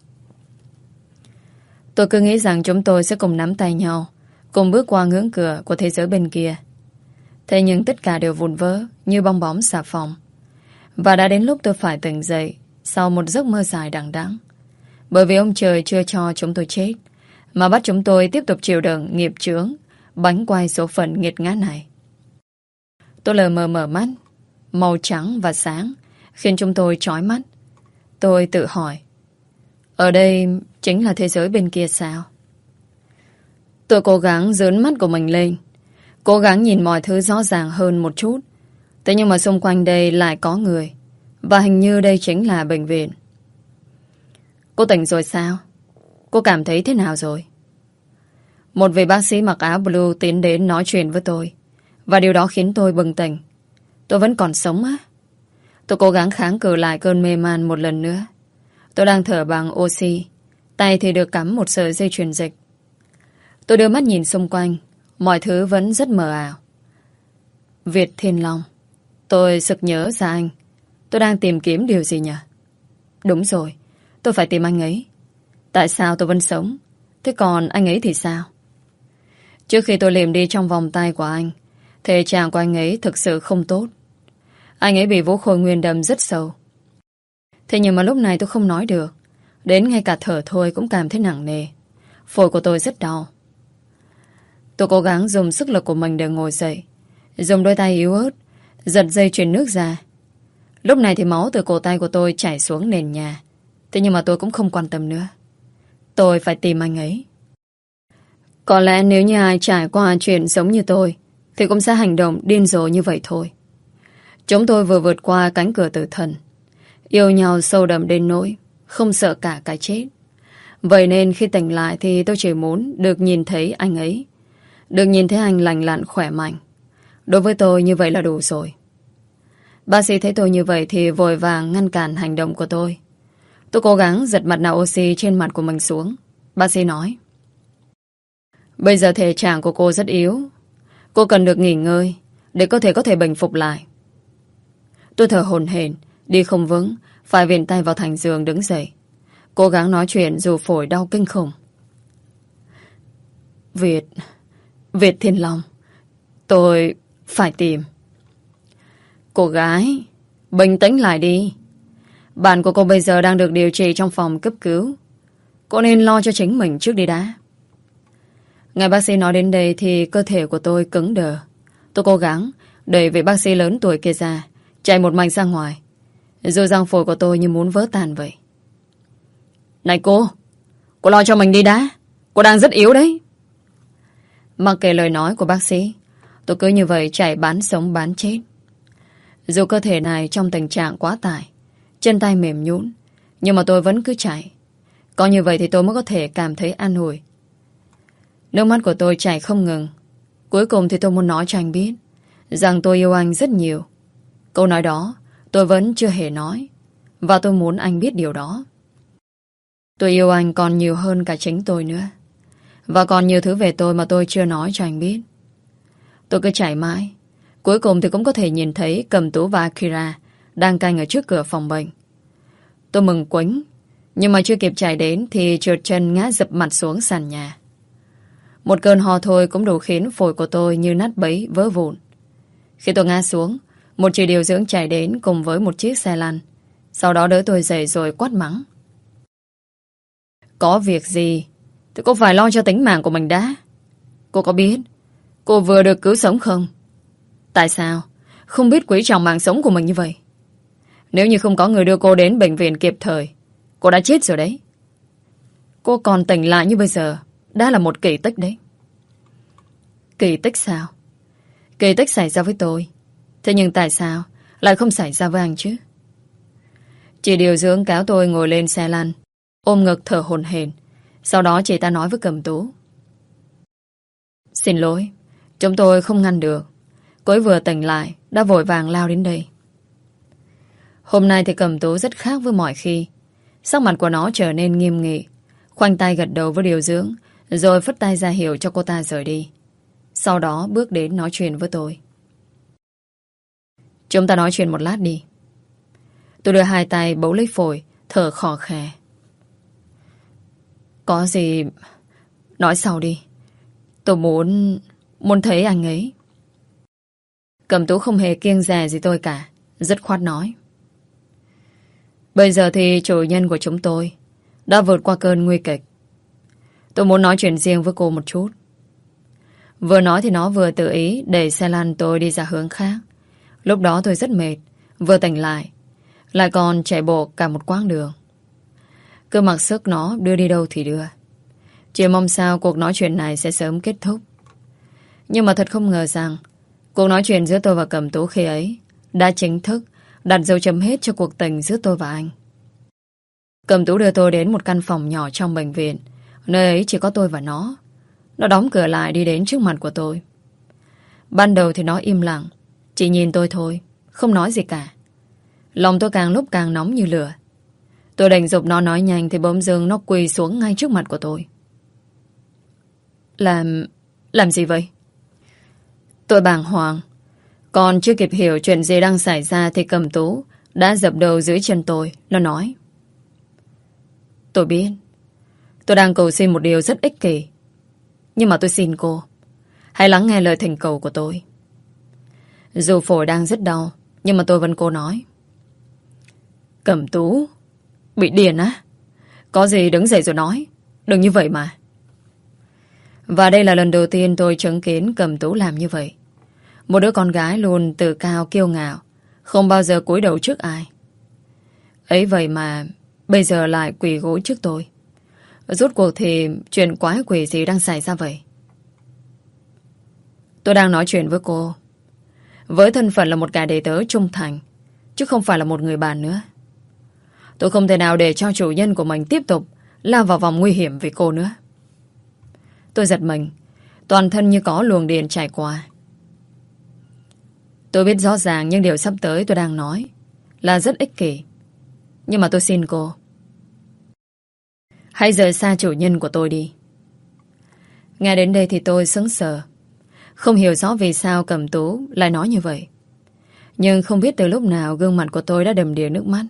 Tôi cứ nghĩ rằng chúng tôi sẽ cùng nắm tay nhau, cùng bước qua ngưỡng cửa của thế giới bên kia. Thế nhưng tất cả đều vụn vỡ như bong bóng xà phòng. Và đã đến lúc tôi phải tỉnh dậy sau một giấc mơ dài đằng đẵng. Bởi vì ông trời chưa cho chúng tôi chết, mà bắt chúng tôi tiếp tục chịu đựng nghiệp chướng, bánh quay số phận nghiệt ngã này. Tôi lờ mờ mở mắt, màu trắng và sáng khiến chúng tôi chói mắt. Tôi tự hỏi, ở đây chính là thế giới bên kia sao? Tôi cố gắng dướn mắt của mình lên, cố gắng nhìn mọi thứ rõ ràng hơn một chút. Thế nhưng mà xung quanh đây lại có người, và hình như đây chính là bệnh viện. Cô tỉnh rồi sao? Cô cảm thấy thế nào rồi? Một vị bác sĩ mặc áo blue tiến đến nói chuyện với tôi, và điều đó khiến tôi bừng tỉnh. Tôi vẫn còn sống á? Tôi cố gắng kháng cự lại cơn mê man một lần nữa. Tôi đang thở bằng oxy, tay thì được cắm một sợi dây truyền dịch. Tôi đưa mắt nhìn xung quanh, mọi thứ vẫn rất mờ ảo. Việt Thiên Long. Tôi sực nhớ ra anh. Tôi đang tìm kiếm điều gì nhỉ? Đúng rồi, tôi phải tìm anh ấy. Tại sao tôi vẫn sống? Thế còn anh ấy thì sao? Trước khi tôi liệm đi trong vòng tay của anh, thể trạng của anh ấy thực sự không tốt. Anh ấy bị vũ khôi nguyên đâm rất sâu. Thế nhưng mà lúc này tôi không nói được. Đến ngay cả thở thôi cũng cảm thấy nặng nề. Phổi của tôi rất đau. Tôi cố gắng dùng sức lực của mình để ngồi dậy, dùng đôi tay yếu ớt giật dây chuyền nước ra. Lúc này thì máu từ cổ tay của tôi chảy xuống nền nhà. Thế nhưng mà tôi cũng không quan tâm nữa. Tôi phải tìm anh ấy. Có lẽ nếu như ai trải qua chuyện giống như tôi thì cũng sẽ hành động điên rồ như vậy thôi. Chúng tôi vừa vượt qua cánh cửa tử thần, yêu nhau sâu đậm đến nỗi không sợ cả cái chết. Vậy nên khi tỉnh lại thì tôi chỉ muốn được nhìn thấy anh ấy, được nhìn thấy anh lành lặn khỏe mạnh. Đối với tôi như vậy là đủ rồi. Bác sĩ thấy tôi như vậy thì vội vàng ngăn cản hành động của tôi. Tôi cố gắng giật mặt nạ oxy trên mặt của mình xuống. Bác sĩ nói, bây giờ thể trạng của cô rất yếu, cô cần được nghỉ ngơi để có thể có thể bình phục lại. Tôi thở hổn hển, đi không vững, phải viện tay vào thành giường đứng dậy, cố gắng nói chuyện dù phổi đau kinh khủng. Việt Việt Thiên Long, tôi phải tìm. Cô gái, bình tĩnh lại đi. Bạn của cô bây giờ đang được điều trị trong phòng cấp cứu. Cô nên lo cho chính mình trước đi đã. Nghe bác sĩ nói đến đây thì cơ thể của tôi cứng đờ. Tôi cố gắng đẩy vị bác sĩ lớn tuổi kia ra, chạy một mạch ra ngoài. Dù răng phổi của tôi như muốn vỡ tan vậy. Này cô, cô lo cho mình đi đã. Cô đang rất yếu đấy. Mặc kệ lời nói của bác sĩ, tôi cứ như vậy chạy bán sống bán chết. Dù cơ thể này trong tình trạng quá tải, chân tay mềm nhũn, nhưng mà tôi vẫn cứ chạy. Có như vậy thì tôi mới có thể cảm thấy an ủi. Nước mắt của tôi chảy không ngừng. Cuối cùng thì tôi muốn nói cho anh biết rằng tôi yêu anh rất nhiều. Câu nói đó tôi vẫn chưa hề nói, và tôi muốn anh biết điều đó. Tôi yêu anh còn nhiều hơn cả chính tôi nữa. Và còn nhiều thứ về tôi mà tôi chưa nói cho anh biết. Tôi cứ chạy mãi. Cuối cùng thì cũng có thể nhìn thấy Cầm Tú và Akira đang canh ở trước cửa phòng bệnh. Tôi mừng quính, nhưng mà chưa kịp chạy đến thì trượt chân ngã dập mặt xuống sàn nhà. Một cơn ho thôi cũng đủ khiến phổi của tôi như nát bấy vỡ vụn. Khi tôi ngã xuống, một chị điều dưỡng chạy đến cùng với một chiếc xe lăn. Sau đó đỡ tôi dậy rồi quát mắng. Có việc gì thì cô phải lo cho tính mạng của mình đã. Cô có biết cô vừa được cứu sống không? Tại sao không biết quý trọng mạng sống của mình như vậy? Nếu như không có người đưa cô đến bệnh viện kịp thời, cô đã chết rồi đấy. Cô còn tỉnh lại như bây giờ đã là một kỳ tích đấy. Kỳ tích sao? Kỳ tích xảy ra với tôi, thế nhưng tại sao lại không xảy ra với anh chứ? Chị điều dưỡng kéo tôi ngồi lên xe lăn, ôm ngực thở hổn hển. Sau đó chị ta nói với Cẩm Tú: Xin lỗi, chúng tôi không ngăn được. Cô ấy vừa tỉnh lại đã vội vàng lao đến đây. Hôm nay thì Cẩm Tú rất khác với mọi khi. Sắc mặt của nó trở nên nghiêm nghị, khoanh tay gật đầu với điều dưỡng, rồi phất tay ra hiệu cho cô ta rời đi. Sau đó bước đến nói chuyện với tôi. Chúng ta nói chuyện một lát đi. Tôi đưa hai tay bấu lấy phổi, thở khò khè. Có gì nói sau đi. Tôi muốn Muốn thấy anh ấy. Cẩm Tú không hề kiêng dè gì tôi cả, dứt khoát nói: Bây giờ thì chủ nhân của chúng tôi đã vượt qua cơn nguy kịch. Tôi muốn nói chuyện riêng với cô một chút. Vừa nói thì nó vừa tự ý đẩy xe lăn tôi đi ra hướng khác. Lúc đó tôi rất mệt, vừa tỉnh lại, lại còn chạy bộ cả một quãng đường. Cứ mặc sức nó đưa đi đâu thì đưa. Chỉ mong sao cuộc nói chuyện này sẽ sớm kết thúc. Nhưng mà thật không ngờ rằng cuộc nói chuyện giữa tôi và Cẩm Tú khi ấy đã chính thức đặt dấu chấm hết cho cuộc tình giữa tôi và anh. Cẩm Tú đưa tôi đến một căn phòng nhỏ trong bệnh viện. Nơi ấy chỉ có tôi và nó. Nó đóng cửa lại đi đến trước mặt của tôi. Ban đầu thì nó im lặng, chỉ nhìn tôi thôi, không nói gì cả. Lòng tôi càng lúc càng nóng như lửa. Tôi định giục nó nói nhanh thì bỗng dưng nó quỳ xuống ngay trước mặt của tôi. Làm... làm gì vậy? Tôi bàng hoàng. Còn chưa kịp hiểu chuyện gì đang xảy ra thì Cẩm Tú đã dập đầu dưới chân tôi. Nó nói: Tôi biết tôi đang cầu xin một điều rất ích kỷ, nhưng mà tôi xin cô hãy lắng nghe lời thỉnh cầu của tôi. Dù phổi đang rất đau, nhưng mà tôi vẫn cố nói: Cẩm Tú, bị điên á? Có gì đứng dậy rồi nói, đừng như vậy mà. Và đây là lần đầu tiên tôi chứng kiến Cẩm Tú làm như vậy. Một đứa con gái luôn tự cao kiêu ngạo, không bao giờ cúi đầu trước ai. Ấy vậy mà bây giờ lại quỳ gối trước tôi. Rốt cuộc thì chuyện quái quỷ gì đang xảy ra vậy? Tôi đang nói chuyện với cô với thân phận là một kẻ đệ tớ trung thành, chứ không phải là một người bạn nữa. Tôi không thể nào để cho chủ nhân của mình tiếp tục lao vào vòng nguy hiểm vì cô nữa. Tôi giật mình, toàn thân như có luồng điện chảy qua. Tôi biết rõ ràng những điều sắp tới tôi đang nói là rất ích kỷ, nhưng mà tôi xin cô hãy rời xa chủ nhân của tôi đi. Nghe đến đây thì tôi sững sờ, không hiểu rõ vì sao Cẩm Tú lại nói như vậy. Nhưng không biết từ lúc nào gương mặt của tôi đã đầm đìa nước mắt.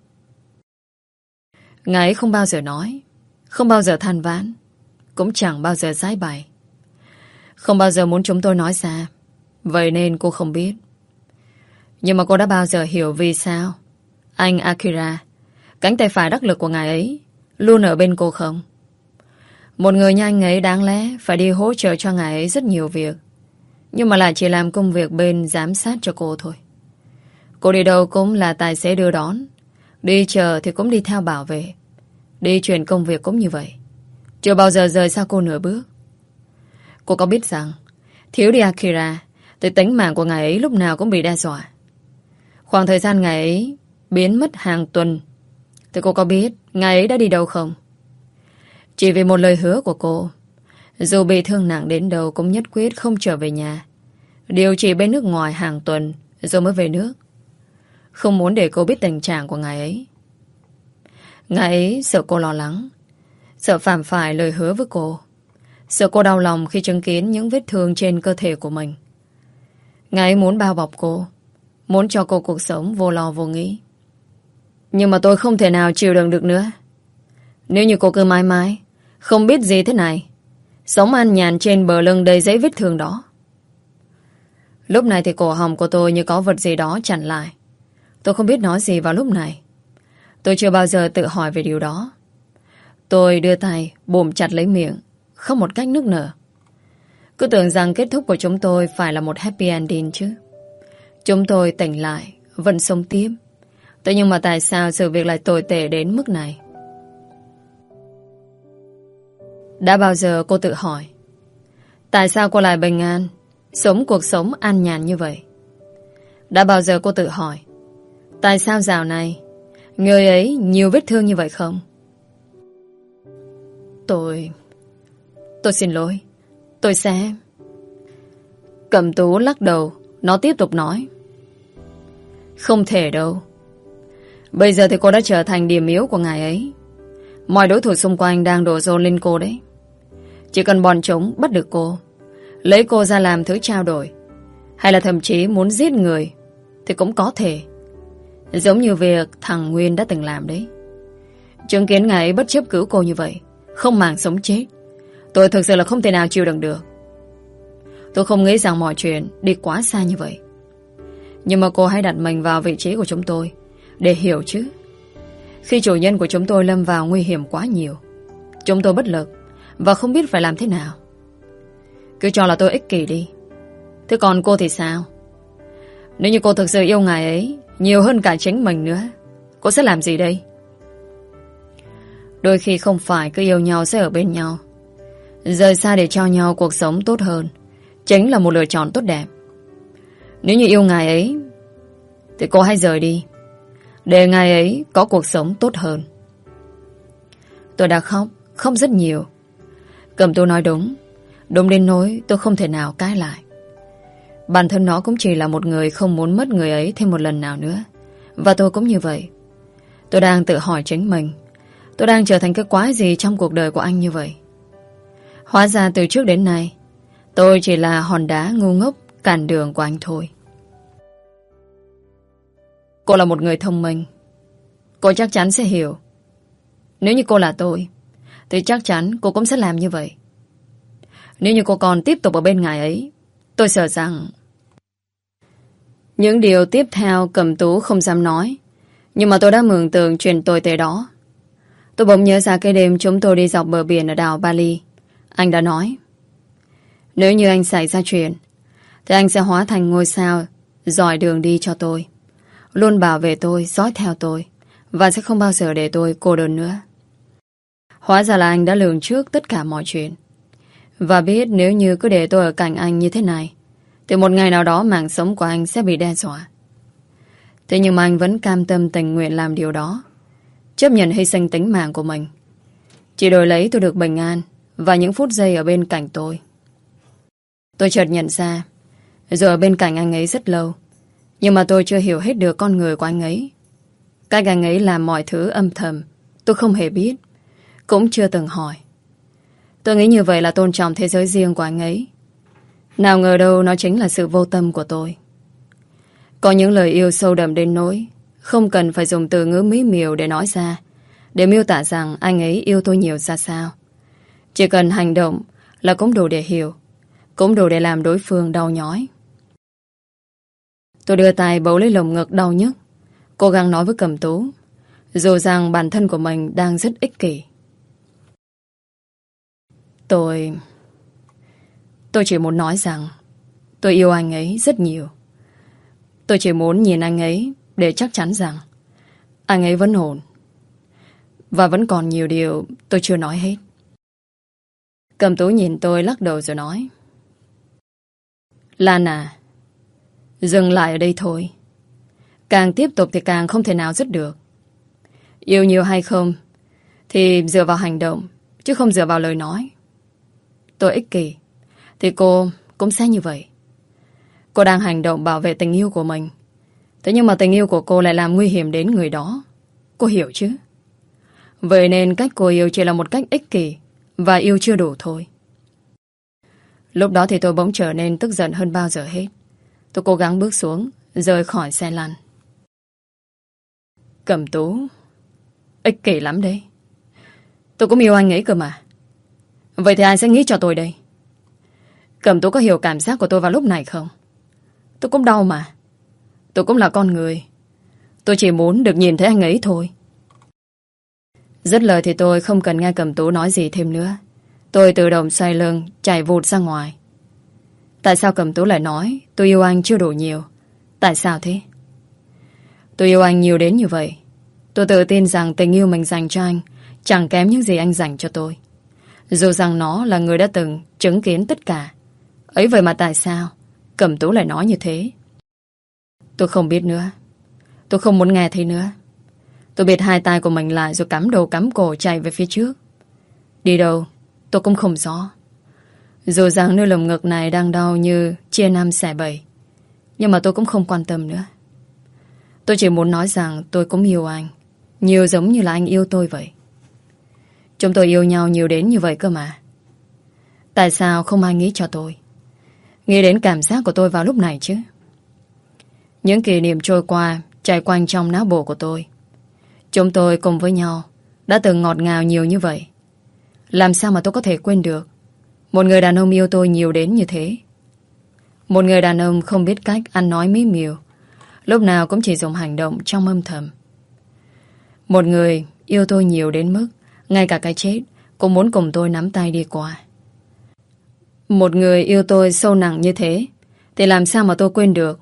Ngài ấy không bao giờ nói, không bao giờ than vãn, cũng chẳng bao giờ giải bày, không bao giờ muốn chúng tôi nói ra. Vậy nên cô không biết. Nhưng mà cô đã bao giờ hiểu vì sao anh Akira, cánh tay phải đắc lực của ngài ấy, luôn ở bên cô không? Một người như anh ấy đáng lẽ phải đi hỗ trợ cho ngài ấy rất nhiều việc, nhưng mà lại chỉ làm công việc bên giám sát cho cô thôi. Cô đi đâu cũng là tài xế đưa đón, đi chờ thì cũng đi theo bảo vệ, đi chuyển công việc cũng như vậy, chưa bao giờ rời xa cô nửa bước. Cô có biết rằng thiếu đi Akira thì tính mạng của ngài ấy lúc nào cũng bị đe dọa. Khoảng thời gian ngài ấy biến mất hàng tuần thì cô có biết ngài ấy đã đi đâu không? Chỉ vì một lời hứa của cô, dù bị thương nặng đến đâu cũng nhất quyết không trở về nhà, điều trị bên nước ngoài hàng tuần rồi mới về nước. Không muốn để cô biết tình trạng của ngài ấy. Ngài ấy sợ cô lo lắng, sợ phạm phải lời hứa với cô, sợ cô đau lòng khi chứng kiến những vết thương trên cơ thể của mình. Ngài ấy muốn bao bọc cô, muốn cho cô cuộc sống vô lo vô nghĩ. Nhưng mà tôi không thể nào chịu đựng được nữa. Nếu như cô cứ mãi mãi không biết gì thế này, sống an nhàn trên bờ lưng đầy giấy vết thương đó. Lúc này thì cổ họng của tôi như có vật gì đó chặn lại. Tôi không biết nói gì vào lúc này. Tôi chưa bao giờ tự hỏi về điều đó. Tôi đưa tay bùm chặt lấy miệng, không một cách nức nở. Cứ tưởng rằng kết thúc của chúng tôi phải là một happy ending chứ. Chúng tôi tỉnh lại, vẫn sống tiếp. Thế nhưng mà tại sao sự việc lại tồi tệ đến mức này? Đã bao giờ cô tự hỏi tại sao cô lại bình an sống cuộc sống an nhàn như vậy. Đã bao giờ cô tự hỏi tại sao dạo này người ấy nhiều vết thương như vậy không? Tôi... Tôi xin lỗi. Tôi sẽ... Cẩm Tú lắc đầu. Nó tiếp tục nói. Không thể đâu. Bây giờ thì cô đã trở thành điểm yếu của ngài ấy. Mọi đối thủ xung quanh đang đổ dồn lên cô đấy. Chỉ cần bọn chúng bắt được cô, lấy cô ra làm thứ trao đổi, hay là thậm chí muốn giết người, thì cũng có thể. Giống như việc thằng Nguyên đã từng làm đấy. Chứng kiến ngài ấy bất chấp cứu cô như vậy, không màng sống chết, tôi thực sự là không thể nào chịu đựng được. Tôi không nghĩ rằng mọi chuyện đi quá xa như vậy. Nhưng mà cô hãy đặt mình vào vị trí của chúng tôi để hiểu chứ. Khi chủ nhân của chúng tôi lâm vào nguy hiểm quá nhiều, chúng tôi bất lực và không biết phải làm thế nào. Cứ cho là tôi ích kỷ đi. Thế còn cô thì sao? Nếu như cô thực sự yêu ngài ấy nhiều hơn cả chính mình nữa, cô sẽ làm gì đây? Đôi khi không phải cứ yêu nhau sẽ ở bên nhau. Rời xa để cho nhau cuộc sống tốt hơn chính là một lựa chọn tốt đẹp. Nếu như yêu ngài ấy thì cô hãy rời đi, để ngài ấy có cuộc sống tốt hơn. Tôi đã khóc, khóc rất nhiều. Cẩm Tú nói đúng, đúng đến nỗi tôi không thể nào cãi lại. Bản thân nó cũng chỉ là một người không muốn mất người ấy thêm một lần nào nữa. Và tôi cũng như vậy. Tôi đang tự hỏi chính mình, tôi đang trở thành cái quái gì trong cuộc đời của anh như vậy? Hóa ra từ trước đến nay tôi chỉ là hòn đá ngu ngốc cản đường của anh thôi. Cô là một người thông minh, cô chắc chắn sẽ hiểu. Nếu như cô là tôi thì chắc chắn cô cũng sẽ làm như vậy. Nếu như cô còn tiếp tục ở bên ngài ấy, tôi sợ rằng... Những điều tiếp theo Cẩm Tú không dám nói, nhưng mà tôi đã mường tượng chuyện tồi tệ đó. Tôi bỗng nhớ ra cái đêm chúng tôi đi dọc bờ biển ở đảo Bali. Anh đã nói, nếu như anh xảy ra chuyện thì anh sẽ hóa thành ngôi sao dọi đường đi cho tôi, luôn bảo vệ tôi, dõi theo tôi, và sẽ không bao giờ để tôi cô đơn nữa. Hóa ra là anh đã lường trước tất cả mọi chuyện, và biết nếu như cứ để tôi ở cạnh anh như thế này thì một ngày nào đó mạng sống của anh sẽ bị đe dọa. Thế nhưng mà anh vẫn cam tâm tình nguyện làm điều đó, chấp nhận hy sinh tính mạng của mình, chỉ đổi lấy tôi được bình an và những phút giây ở bên cạnh tôi. Tôi chợt nhận ra, giờ ở bên cạnh anh ấy rất lâu, nhưng mà tôi chưa hiểu hết được con người của anh ấy. Cách anh ấy làm mọi thứ âm thầm, tôi không hề biết, cũng chưa từng hỏi. Tôi nghĩ như vậy là tôn trọng thế giới riêng của anh ấy. Nào ngờ đâu nó chính là sự vô tâm của tôi. Có những lời yêu sâu đậm đến nỗi không cần phải dùng từ ngữ mỹ miều để nói ra, để miêu tả rằng anh ấy yêu tôi nhiều ra sao. Chỉ cần hành động là cũng đủ để hiểu, cũng đủ để làm đối phương đau nhói. Tôi đưa tay bấu lấy lồng ngực đau nhức, cố gắng nói với Cẩm Tú, dù rằng bản thân của mình đang rất ích kỷ. Tôi... Tôi chỉ muốn nói rằng tôi yêu anh ấy rất nhiều. Tôi chỉ muốn nhìn anh ấy để chắc chắn rằng anh ấy vẫn ổn. Và vẫn còn nhiều điều tôi chưa nói hết. Cẩm Tú nhìn tôi lắc đầu rồi nói, Lan à, dừng lại ở đây thôi. Càng tiếp tục thì càng không thể nào dứt được. Yêu nhiều hay không thì dựa vào hành động, chứ không dựa vào lời nói. Tôi ích kỷ thì cô cũng sẽ như vậy. Cô đang hành động bảo vệ tình yêu của mình, thế nhưng mà tình yêu của cô lại làm nguy hiểm đến người đó. Cô hiểu chứ? Vậy nên cách cô yêu chỉ là một cách ích kỷ, và yêu chưa đủ thôi. Lúc đó thì tôi bỗng trở nên tức giận hơn bao giờ hết. Tôi cố gắng bước xuống, rời khỏi xe lăn. Cẩm Tú, ích kỷ lắm đấy. Tôi cũng yêu anh ấy cơ mà. Vậy thì ai sẽ nghĩ cho tôi đây? Cẩm Tú có hiểu cảm giác của tôi vào lúc này không? Tôi cũng đau mà. Tôi cũng là con người. Tôi chỉ muốn được nhìn thấy anh ấy thôi. Dứt lời thì tôi không cần nghe Cẩm Tú nói gì thêm nữa. Tôi tự động xoay lưng, chạy vụt ra ngoài. Tại sao Cẩm Tú lại nói tôi yêu anh chưa đủ nhiều? Tại sao thế? Tôi yêu anh nhiều đến như vậy. Tôi tự tin rằng tình yêu mình dành cho anh chẳng kém những gì anh dành cho tôi. Dù rằng nó là người đã từng chứng kiến tất cả. Ấy vậy mà tại sao Cẩm Tú lại nói như thế. Tôi không biết nữa. Tôi không muốn nghe thấy nữa. Tôi bịt hai tay của mình lại rồi cắm đầu cắm cổ chạy về phía trước. Đi đâu tôi cũng không rõ. Dù rằng nơi lồng ngực này đang đau như chia năm xẻ bảy, nhưng mà tôi cũng không quan tâm nữa. Tôi chỉ muốn nói rằng tôi cũng yêu anh, nhiều giống như là anh yêu tôi vậy. Chúng tôi yêu nhau nhiều đến như vậy cơ mà. Tại sao không ai nghĩ cho tôi, nghĩ đến cảm giác của tôi vào lúc này chứ? Những kỷ niệm trôi qua chạy quanh trong não bộ của tôi. Chúng tôi cùng với nhau đã từng ngọt ngào nhiều như vậy. Làm sao mà tôi có thể quên được một người đàn ông yêu tôi nhiều đến như thế? Một người đàn ông không biết cách ăn nói mỹ miều, lúc nào cũng chỉ dùng hành động trong âm thầm. Một người yêu tôi nhiều đến mức ngay cả cái chết cũng muốn cùng tôi nắm tay đi qua. Một người yêu tôi sâu nặng như thế thì làm sao mà tôi quên được?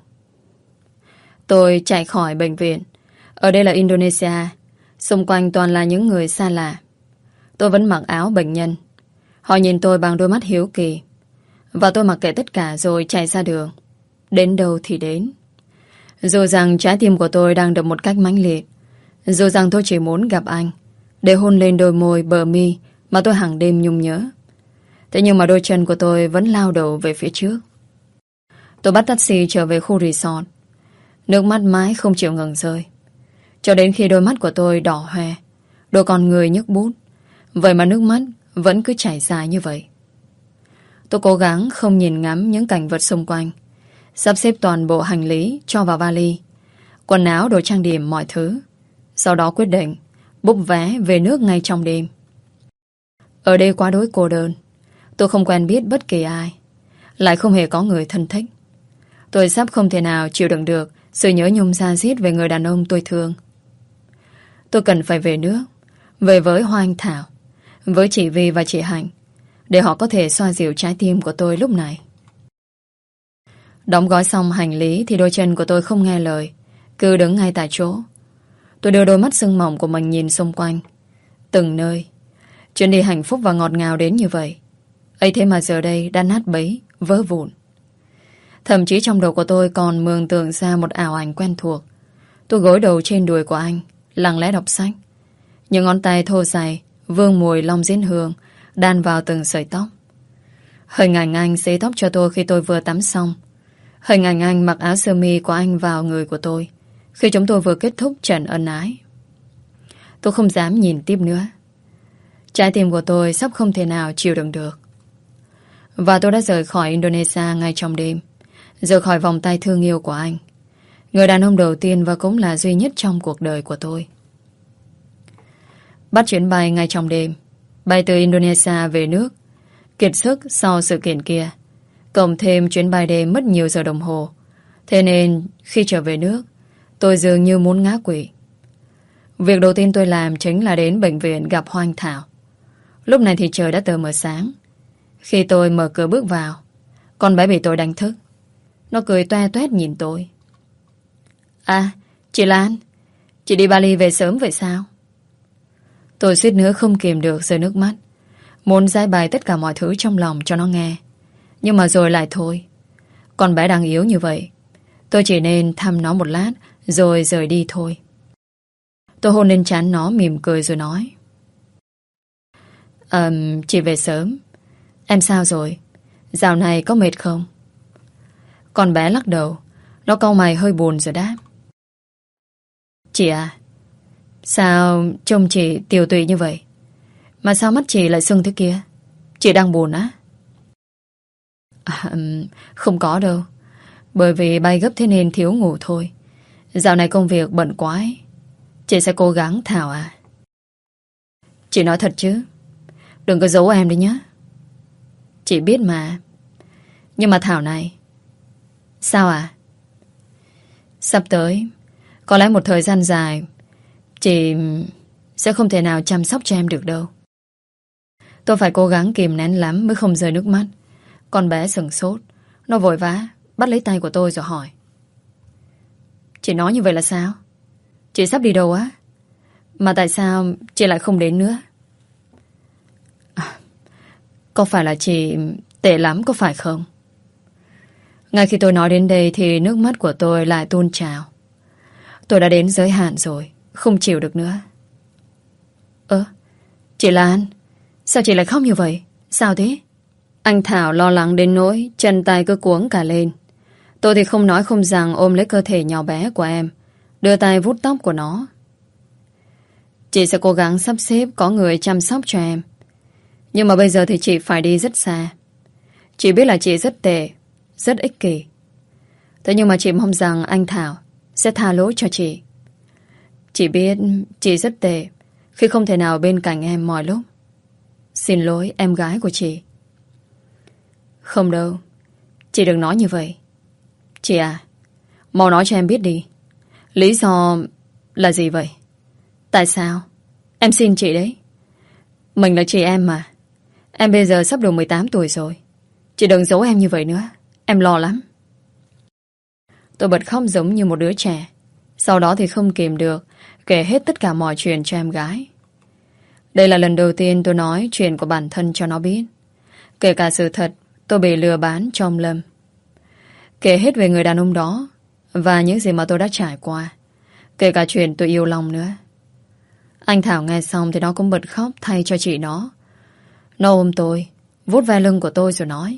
Tôi chạy khỏi bệnh viện. Ở đây là Indonesia, xung quanh toàn là những người xa lạ. Tôi vẫn mặc áo bệnh nhân. Họ nhìn tôi bằng đôi mắt hiếu kỳ, và tôi mặc kệ tất cả rồi chạy ra đường. Đến đâu thì đến. Dù rằng trái tim của tôi đang đập một cách mãnh liệt, dù rằng tôi chỉ muốn gặp anh để hôn lên đôi môi bờ mi mà tôi hàng đêm nhung nhớ. Thế nhưng mà đôi chân của tôi vẫn lao đầu về phía trước. Tôi bắt taxi trở về khu resort. Nước mắt mãi không chịu ngừng rơi, cho đến khi đôi mắt của tôi đỏ hoe, đôi con người nhức bút. Vậy mà nước mắt vẫn cứ chảy dài như vậy. Tôi cố gắng không nhìn ngắm những cảnh vật xung quanh, sắp xếp toàn bộ hành lý cho vào vali, quần áo, đồ trang điểm, mọi thứ. Sau đó quyết định book vé về nước ngay trong đêm. Ở đây quá đối cô đơn. Tôi không quen biết bất kỳ ai, lại không hề có người thân thích. Tôi sắp không thể nào chịu đựng được sự nhớ nhung da diết về người đàn ông tôi thương. Tôi cần phải về nước, về với Hoa Anh Thảo, với chị Vi và chị Hạnh, để họ có thể xoa dịu trái tim của tôi lúc này. Đóng gói xong hành lý thì đôi chân của tôi không nghe lời, cứ đứng ngay tại chỗ. Tôi đưa đôi mắt sưng mỏng của mình nhìn xung quanh, từng nơi. Chuyến đi hạnh phúc và ngọt ngào đến như vậy, ấy thế mà giờ đây đã nát bấy, vỡ vụn. Thậm chí trong đầu của tôi còn mường tượng ra một ảo ảnh quen thuộc. Tôi gối đầu trên đùi của anh, lặng lẽ đọc sách. Những ngón tay thô dài vương mùi long diến hương đan vào từng sợi tóc. Hình ảnh anh xế tóc cho tôi khi tôi vừa tắm xong. Hình ảnh anh mặc áo sơ mi của anh vào người của tôi khi chúng tôi vừa kết thúc trận ân ái. Tôi không dám nhìn tiếp nữa. Trái tim của tôi sắp không thể nào chịu đựng được. Và tôi đã rời khỏi Indonesia ngay trong đêm, rời khỏi vòng tay thương yêu của anh, người đàn ông đầu tiên và cũng là duy nhất trong cuộc đời của tôi. Bắt chuyến bay ngay trong đêm, bay từ Indonesia về nước. Kiệt sức sau sự kiện kia, cộng thêm chuyến bay đêm mất nhiều giờ đồng hồ. Thế nên khi trở về nước, tôi dường như muốn ngã quỵ. Việc đầu tiên tôi làm chính là đến bệnh viện gặp Hoa Anh Thảo. Lúc này thì trời đã tờ mờ sáng. Khi tôi mở cửa bước vào, con bé bị tôi đánh thức. Nó cười toe toét nhìn tôi. À, chị Lan, chị đi Bali về sớm vậy sao? Tôi suýt nữa không kìm được rơi nước mắt, muốn giải bày tất cả mọi thứ trong lòng cho nó nghe. Nhưng mà rồi lại thôi. Con bé đang yếu như vậy, tôi chỉ nên thăm nó một lát rồi rời đi thôi. Tôi hôn lên trán nó mỉm cười rồi nói: um, Chị về sớm. Em sao rồi? Dạo này có mệt không? Con bé lắc đầu. Nó cau mày hơi buồn rồi đáp: Chị à, sao trông chị tiều tụy như vậy? Mà sao mắt chị lại sưng thế kia? Chị đang buồn á? À, không có đâu. Bởi vì bay gấp thế nên thiếu ngủ thôi. Dạo này công việc bận quá ấy. Chị sẽ cố gắng Thảo à. Chị nói thật chứ? Đừng có giấu em đi nhé. Chị biết mà. Nhưng mà Thảo này. Sao à? Sắp tới, có lẽ một thời gian dài chị sẽ không thể nào chăm sóc cho em được đâu. Tôi phải cố gắng kìm nén lắm mới không rơi nước mắt. Con bé sửng sốt. Nó vội vã bắt lấy tay của tôi rồi hỏi: Chị nói như vậy là sao? Chị sắp đi đâu á? Mà tại sao chị lại không đến nữa? À, có phải là chị tệ lắm có phải không? Ngay khi tôi nói đến đây thì nước mắt của tôi lại tuôn trào. Tôi đã đến giới hạn rồi, không chịu được nữa. Ơ, chị Lan, sao chị lại khóc như vậy? Sao thế? Anh Thảo lo lắng đến nỗi chân tay cứ cuống cả lên. Tôi thì không nói không rằng ôm lấy cơ thể nhỏ bé của em, đưa tay vuốt tóc của nó. Chị sẽ cố gắng sắp xếp có người chăm sóc cho em. Nhưng mà bây giờ thì chị phải đi rất xa. Chị biết là chị rất tệ, rất ích kỷ. Thế nhưng mà chị mong rằng anh Thảo sẽ tha lỗi cho chị. Chị biết chị rất tệ khi không thể nào bên cạnh em mọi lúc. Xin lỗi em gái của chị. Không đâu, chị đừng nói như vậy. Chị à, mau nói cho em biết đi. Lý do là gì vậy? Tại sao? Em xin chị đấy. Mình là chị em mà. Em bây giờ sắp được mười tám tuổi rồi. Chị đừng giấu em như vậy nữa. Em lo lắm. Tôi bật khóc giống như một đứa trẻ. Sau đó thì không kìm được, kể hết tất cả mọi chuyện cho em gái. Đây là lần đầu tiên tôi nói chuyện của bản thân cho nó biết. Kể cả sự thật tôi bị lừa bán cho ông Lâm. Kể hết về người đàn ông đó và những gì mà tôi đã trải qua. Kể cả chuyện tôi yêu lòng nữa. Anh Thảo nghe xong thì nó cũng bật khóc thay cho chị nó. Nó ôm tôi, vuốt vai lưng của tôi rồi nói: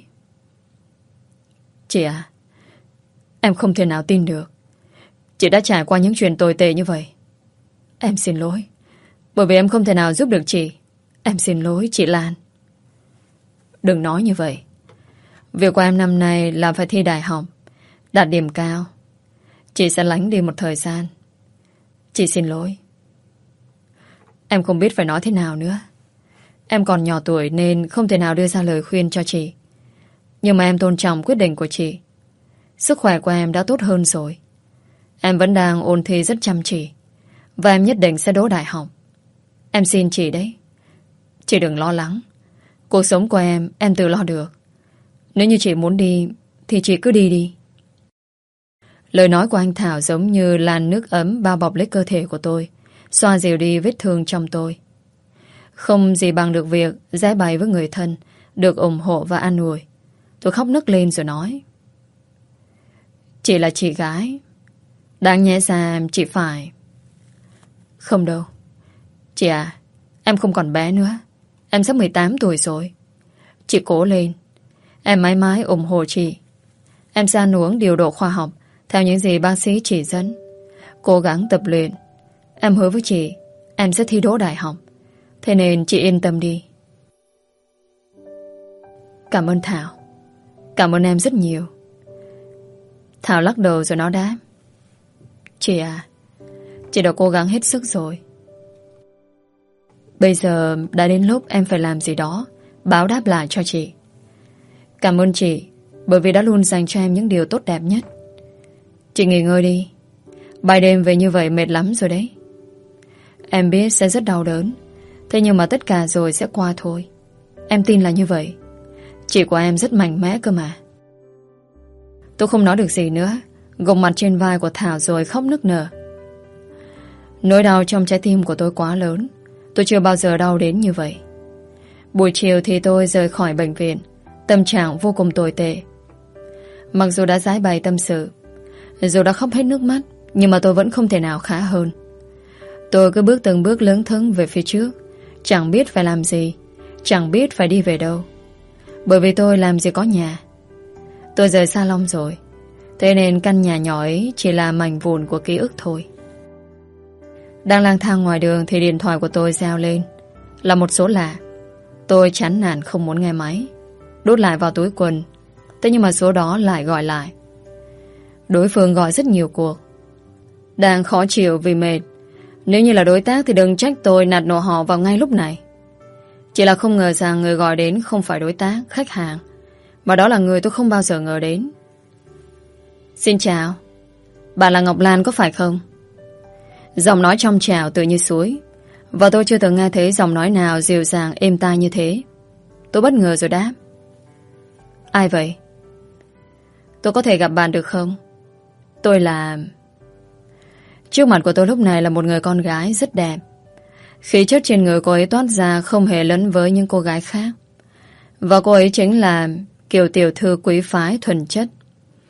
Chị à, em không thể nào tin được chị đã trải qua những chuyện tồi tệ như vậy. Em xin lỗi, bởi vì em không thể nào giúp được chị. Em xin lỗi chị Lan. Đừng nói như vậy. Việc của em năm nay là phải thi đại học, đạt điểm cao. Chị sẽ lánh đi một thời gian. Chị xin lỗi. Em không biết phải nói thế nào nữa. Em còn nhỏ tuổi nên không thể nào đưa ra lời khuyên cho chị. Nhưng mà em tôn trọng quyết định của chị. Sức khỏe của em đã tốt hơn rồi. Em vẫn đang ôn thi rất chăm chỉ. Và em nhất định sẽ đỗ đại học. Em xin chị đấy. Chị đừng lo lắng. Cuộc sống của em, em tự lo được. Nếu như chị muốn đi thì chị cứ đi đi. Lời nói của anh Thảo giống như làn nước ấm bao bọc lấy cơ thể của tôi, xoa dịu đi vết thương trong tôi. Không gì bằng được việc giải bày với người thân, được ủng hộ và an ủi. Tôi khóc nức lên rồi nói: Chị là chị gái, đáng nhẽ ra chị phải. Không đâu. Chị à, em không còn bé nữa. Em sắp mười tám tuổi rồi. Chị cố lên. Em mãi mãi ủng hộ chị. Em sẽ ăn uống điều độ khoa học theo những gì bác sĩ chỉ dẫn. Cố gắng tập luyện. Em hứa với chị em sẽ thi đỗ đại học. Thế nên chị yên tâm đi. Cảm ơn Thảo. Cảm ơn em rất nhiều. Thảo lắc đầu rồi nó đáp: Chị à, chị đã cố gắng hết sức rồi. Bây giờ đã đến lúc em phải làm gì đó báo đáp lại cho chị. Cảm ơn chị bởi vì đã luôn dành cho em những điều tốt đẹp nhất. Chị nghỉ ngơi đi. Bài đêm về như vậy mệt lắm rồi đấy. Em biết sẽ rất đau đớn. Thế nhưng mà tất cả rồi sẽ qua thôi. Em tin là như vậy. Chị của em rất mạnh mẽ cơ mà. Tôi không nói được gì nữa, gục mặt trên vai của Thảo rồi khóc nức nở. Nỗi đau trong trái tim của tôi quá lớn. Tôi chưa bao giờ đau đến như vậy. Buổi chiều thì tôi rời khỏi bệnh viện, tâm trạng vô cùng tồi tệ. Mặc dù đã giải bày tâm sự, dù đã khóc hết nước mắt, nhưng mà tôi vẫn không thể nào khá hơn. Tôi cứ bước từng bước lững thững về phía trước, chẳng biết phải làm gì, chẳng biết phải đi về đâu. Bởi vì tôi làm gì có nhà. Tôi rời salon rồi, thế nên căn nhà nhỏ ấy chỉ là mảnh vụn của ký ức thôi. Đang lang thang ngoài đường thì điện thoại của tôi reo lên. Là một số lạ. Tôi chán nản không muốn nghe máy, đút lại vào túi quần. Thế nhưng mà số đó lại gọi lại. Đối phương gọi rất nhiều cuộc. Đang khó chịu vì mệt. Nếu như là đối tác thì đừng trách tôi nạt nổ họ vào ngay lúc này. Chỉ là không ngờ rằng người gọi đến không phải đối tác, khách hàng, mà đó là người tôi không bao giờ ngờ đến. Xin chào, bạn là Ngọc Lan có phải không? Giọng nói trong trẻo tự như suối, và tôi chưa từng nghe thấy giọng nói nào dịu dàng êm tai như thế. Tôi bất ngờ rồi đáp: Ai vậy? Tôi có thể gặp bạn được không? Tôi là... Trước mặt của tôi lúc này là một người con gái rất đẹp. Khí chất trên người cô ấy toát ra không hề lẫn với những cô gái khác. Và cô ấy chính là kiểu tiểu thư quý phái thuần chất.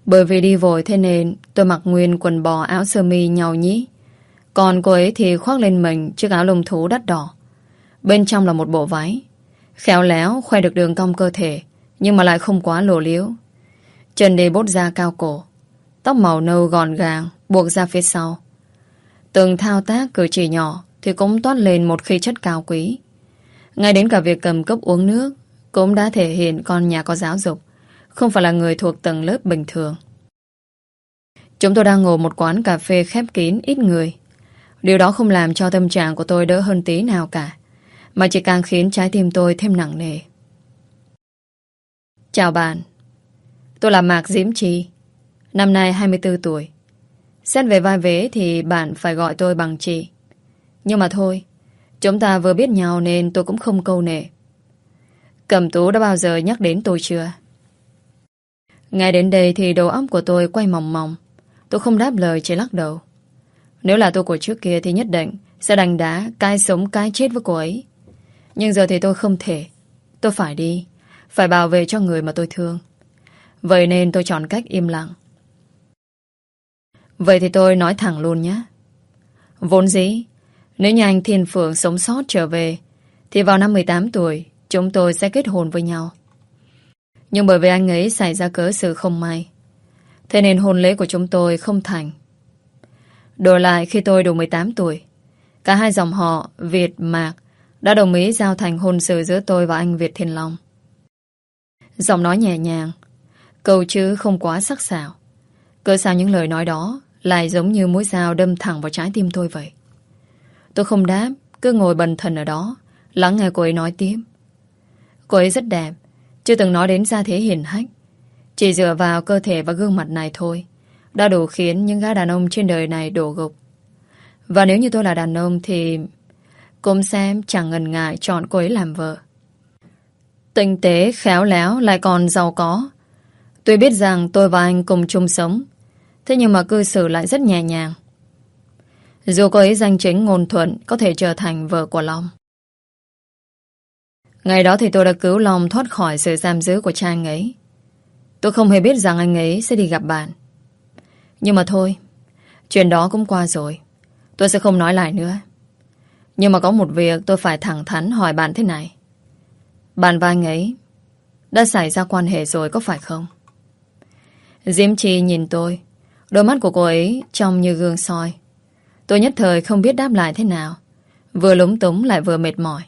Bởi vì đi vội thế nên tôi mặc nguyên quần bò áo sơ mi nhau nhí. Còn cô ấy thì khoác lên mình chiếc áo lông thú đắt đỏ. Bên trong là một bộ váy, khéo léo khoe được đường cong cơ thể, nhưng mà lại không quá lồ liếu. Chân đi bốt da cao cổ, tóc màu nâu gọn gàng buộc ra phía sau. Từng thao tác cử chỉ nhỏ thì cũng toát lên một khí chất cao quý. Ngay đến cả việc cầm cốc uống nước cũng đã thể hiện con nhà có giáo dục, không phải là người thuộc tầng lớp bình thường. Chúng tôi đang ngồi một quán cà phê khép kín ít người. Điều đó không làm cho tâm trạng của tôi đỡ hơn tí nào cả, mà chỉ càng khiến trái tim tôi thêm nặng nề. Chào bạn, tôi là Mạc Diễm Chi, năm nay hai mươi tư tuổi. Xét về vai vế thì bạn phải gọi tôi bằng chị. Nhưng mà thôi, chúng ta vừa biết nhau nên tôi cũng không câu nệ. Cẩm Tú đã bao giờ nhắc đến tôi chưa? Ngay đến đây thì đầu óc của tôi quay mòng mòng. Tôi không đáp lời, chỉ lắc đầu. Nếu là tôi của trước kia thì nhất định sẽ đánh đá, cái sống cái chết với cô ấy. Nhưng giờ thì tôi không thể. Tôi phải đi, phải bảo vệ cho người mà tôi thương. Vậy nên tôi chọn cách im lặng. Vậy thì tôi nói thẳng luôn nhé. Vốn dĩ, nếu như anh Thiên Phượng sống sót trở về thì vào năm mười tám tuổi chúng tôi sẽ kết hôn với nhau. Nhưng bởi vì anh ấy xảy ra cớ sự không may, thế nên hôn lễ của chúng tôi không thành. Đổi lại khi tôi đủ mười tám tuổi, cả hai dòng họ Việt Mạc đã đồng ý giao thành hôn sự giữa tôi và anh Việt Thiên Long. Giọng nói nhẹ nhàng, câu chữ không quá sắc sảo. Cớ sao những lời nói đó lại giống như mũi dao đâm thẳng vào trái tim tôi vậy? Tôi không đáp, cứ ngồi bần thần ở đó, lắng nghe cô ấy nói tiếp. Cô ấy rất đẹp, chưa từng nói đến gia thế hiển hách. Chỉ dựa vào cơ thể và gương mặt này thôi đã đủ khiến những gã đàn ông trên đời này đổ gục. Và nếu như tôi là đàn ông thì cũng xem chẳng ngần ngại chọn cô ấy làm vợ. Tinh tế, khéo léo, lại còn giàu có. Tôi biết rằng tôi và anh cùng chung sống, thế nhưng mà cư xử lại rất nhẹ nhàng. Dù cô ấy danh chính ngôn thuận có thể trở thành vợ của Long. Ngày đó thì tôi đã cứu Long thoát khỏi sự giam giữ của cha anh ấy. Tôi không hề biết rằng anh ấy sẽ đi gặp bạn. Nhưng mà thôi, chuyện đó cũng qua rồi, tôi sẽ không nói lại nữa. Nhưng mà có một việc tôi phải thẳng thắn hỏi bạn thế này. Bạn và anh ấy đã xảy ra quan hệ rồi có phải không? Diễm Chi nhìn tôi, đôi mắt của cô ấy trông như gương soi. Tôi nhất thời không biết đáp lại thế nào, vừa lúng túng lại vừa mệt mỏi.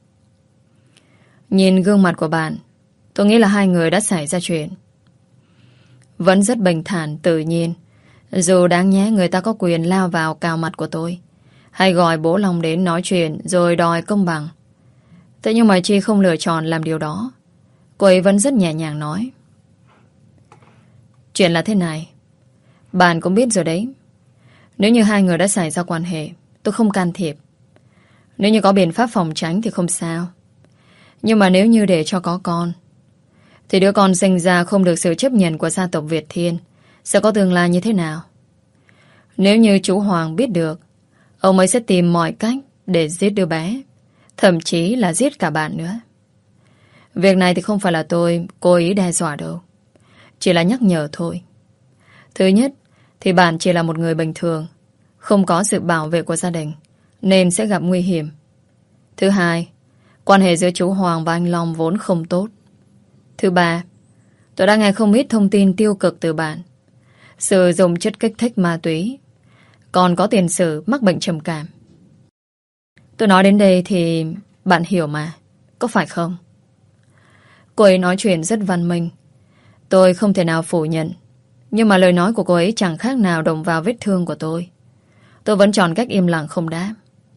Nhìn gương mặt của bạn, tôi nghĩ là hai người đã xảy ra chuyện. Vẫn rất bình thản, tự nhiên. Dù đáng nhẽ người ta có quyền lao vào cào mặt của tôi, hay gọi bố Long đến nói chuyện rồi đòi công bằng. Thế nhưng mà Chi không lựa chọn làm điều đó. Cô ấy vẫn rất nhẹ nhàng nói. Chuyện là thế này, bạn cũng biết rồi đấy. Nếu như hai người đã xảy ra quan hệ, tôi không can thiệp. Nếu như có biện pháp phòng tránh thì không sao. Nhưng mà nếu như để cho có con, thì đứa con sinh ra không được sự chấp nhận của gia tộc Việt Thiên sẽ có tương lai như thế nào? Nếu như chú Hoàng biết được, ông ấy sẽ tìm mọi cách để giết đứa bé, thậm chí là giết cả bạn nữa. Việc này thì không phải là tôi cố ý đe dọa đâu, chỉ là nhắc nhở thôi. Thứ nhất thì bạn chỉ là một người bình thường, không có sự bảo vệ của gia đình, nên sẽ gặp nguy hiểm. Thứ hai, quan hệ giữa chú Hoàng và anh Long vốn không tốt. Thứ ba, tôi đã nghe không ít thông tin tiêu cực từ bạn. Sử dụng chất kích thích ma túy, còn có tiền sử mắc bệnh trầm cảm. Tôi nói đến đây thì bạn hiểu mà, có phải không? Cô ấy nói chuyện rất văn minh, tôi không thể nào phủ nhận. Nhưng mà lời nói của cô ấy chẳng khác nào động vào vết thương của tôi. Tôi vẫn chọn cách im lặng không đáp.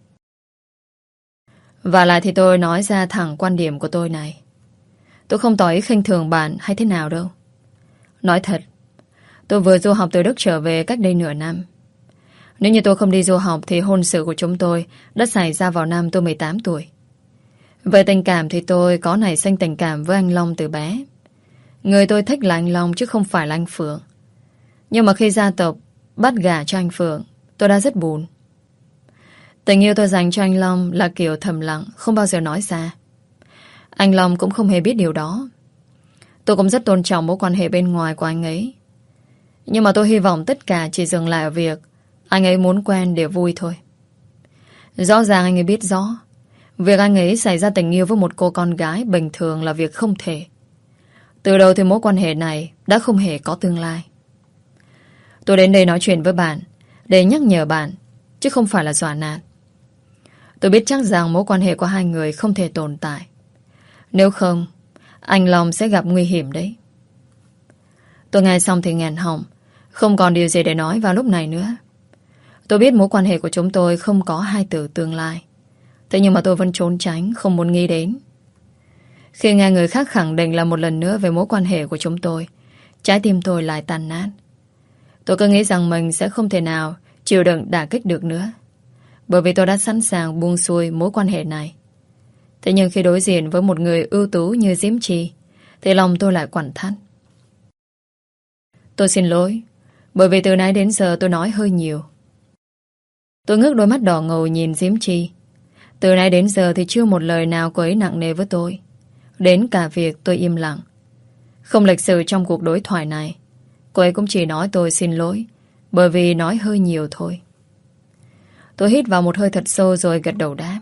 Và lại thì tôi nói ra thẳng quan điểm của tôi này. Tôi không tỏ ý khinh thường bạn hay thế nào đâu. Nói thật, tôi vừa du học từ Đức trở về cách đây nửa năm. Nếu như tôi không đi du học thì hôn sự của chúng tôi đã xảy ra vào năm tôi mười tám tuổi. Về tình cảm thì tôi có nảy sinh tình cảm với anh Long từ bé. Người tôi thích là anh Long chứ không phải là anh Phượng. Nhưng mà khi gia tộc bắt gả cho anh Phượng, tôi đã rất buồn. Tình yêu tôi dành cho anh Long là kiểu thầm lặng, không bao giờ nói ra. Anh Long cũng không hề biết điều đó. Tôi cũng rất tôn trọng mối quan hệ bên ngoài của anh ấy. Nhưng mà tôi hy vọng tất cả chỉ dừng lại ở việc anh ấy muốn quen để vui thôi. Rõ ràng anh ấy biết rõ việc anh ấy xảy ra tình yêu với một cô con gái bình thường là việc không thể. Từ đầu thì mối quan hệ này đã không hề có tương lai. Tôi đến đây nói chuyện với bạn để nhắc nhở bạn, chứ không phải là dọa nạt. Tôi biết chắc rằng mối quan hệ của hai người không thể tồn tại. Nếu không, anh Long sẽ gặp nguy hiểm đấy. Tôi nghe xong thì nghẹn họng, không còn điều gì để nói vào lúc này nữa. Tôi biết mối quan hệ của chúng tôi không có hai từ tương lai. Thế nhưng mà tôi vẫn trốn tránh, không muốn nghĩ đến. Khi nghe người khác khẳng định là một lần nữa về mối quan hệ của chúng tôi, trái tim tôi lại tan nát. Tôi cứ nghĩ rằng mình sẽ không thể nào chịu đựng đả kích được nữa, bởi vì tôi đã sẵn sàng buông xuôi mối quan hệ này. Thế nhưng khi đối diện với một người ưu tú như Diễm Trì thì lòng tôi lại quặn thắt. Tôi xin lỗi, bởi vì từ nãy đến giờ tôi nói hơi nhiều. Tôi ngước đôi mắt đỏ ngầu nhìn Diễm Trì. Từ nãy đến giờ thì chưa một lời nào cô ấy nặng nề với tôi. Đến cả việc tôi im lặng. Không lịch sự trong cuộc đối thoại này. Cô ấy cũng chỉ nói tôi xin lỗi, bởi vì nói hơi nhiều thôi. Tôi hít vào một hơi thật sâu rồi gật đầu đáp.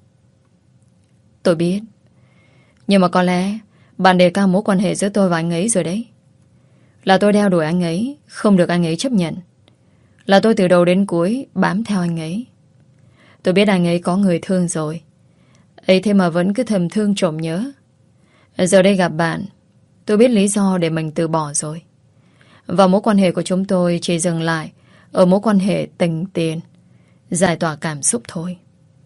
Tôi biết. Nhưng mà có lẽ bạn đề cao mối quan hệ giữa tôi và anh ấy rồi đấy. Là tôi đeo đuổi anh ấy, không được anh ấy chấp nhận. Là tôi từ đầu đến cuối bám theo anh ấy. Tôi biết anh ấy có người thương rồi, ấy thế mà vẫn cứ thầm thương trộm nhớ. Giờ đây gặp bạn, tôi biết lý do để mình từ bỏ rồi. Và mối quan hệ của chúng tôi chỉ dừng lại ở mối quan hệ tình tiền, giải tỏa cảm xúc thôi.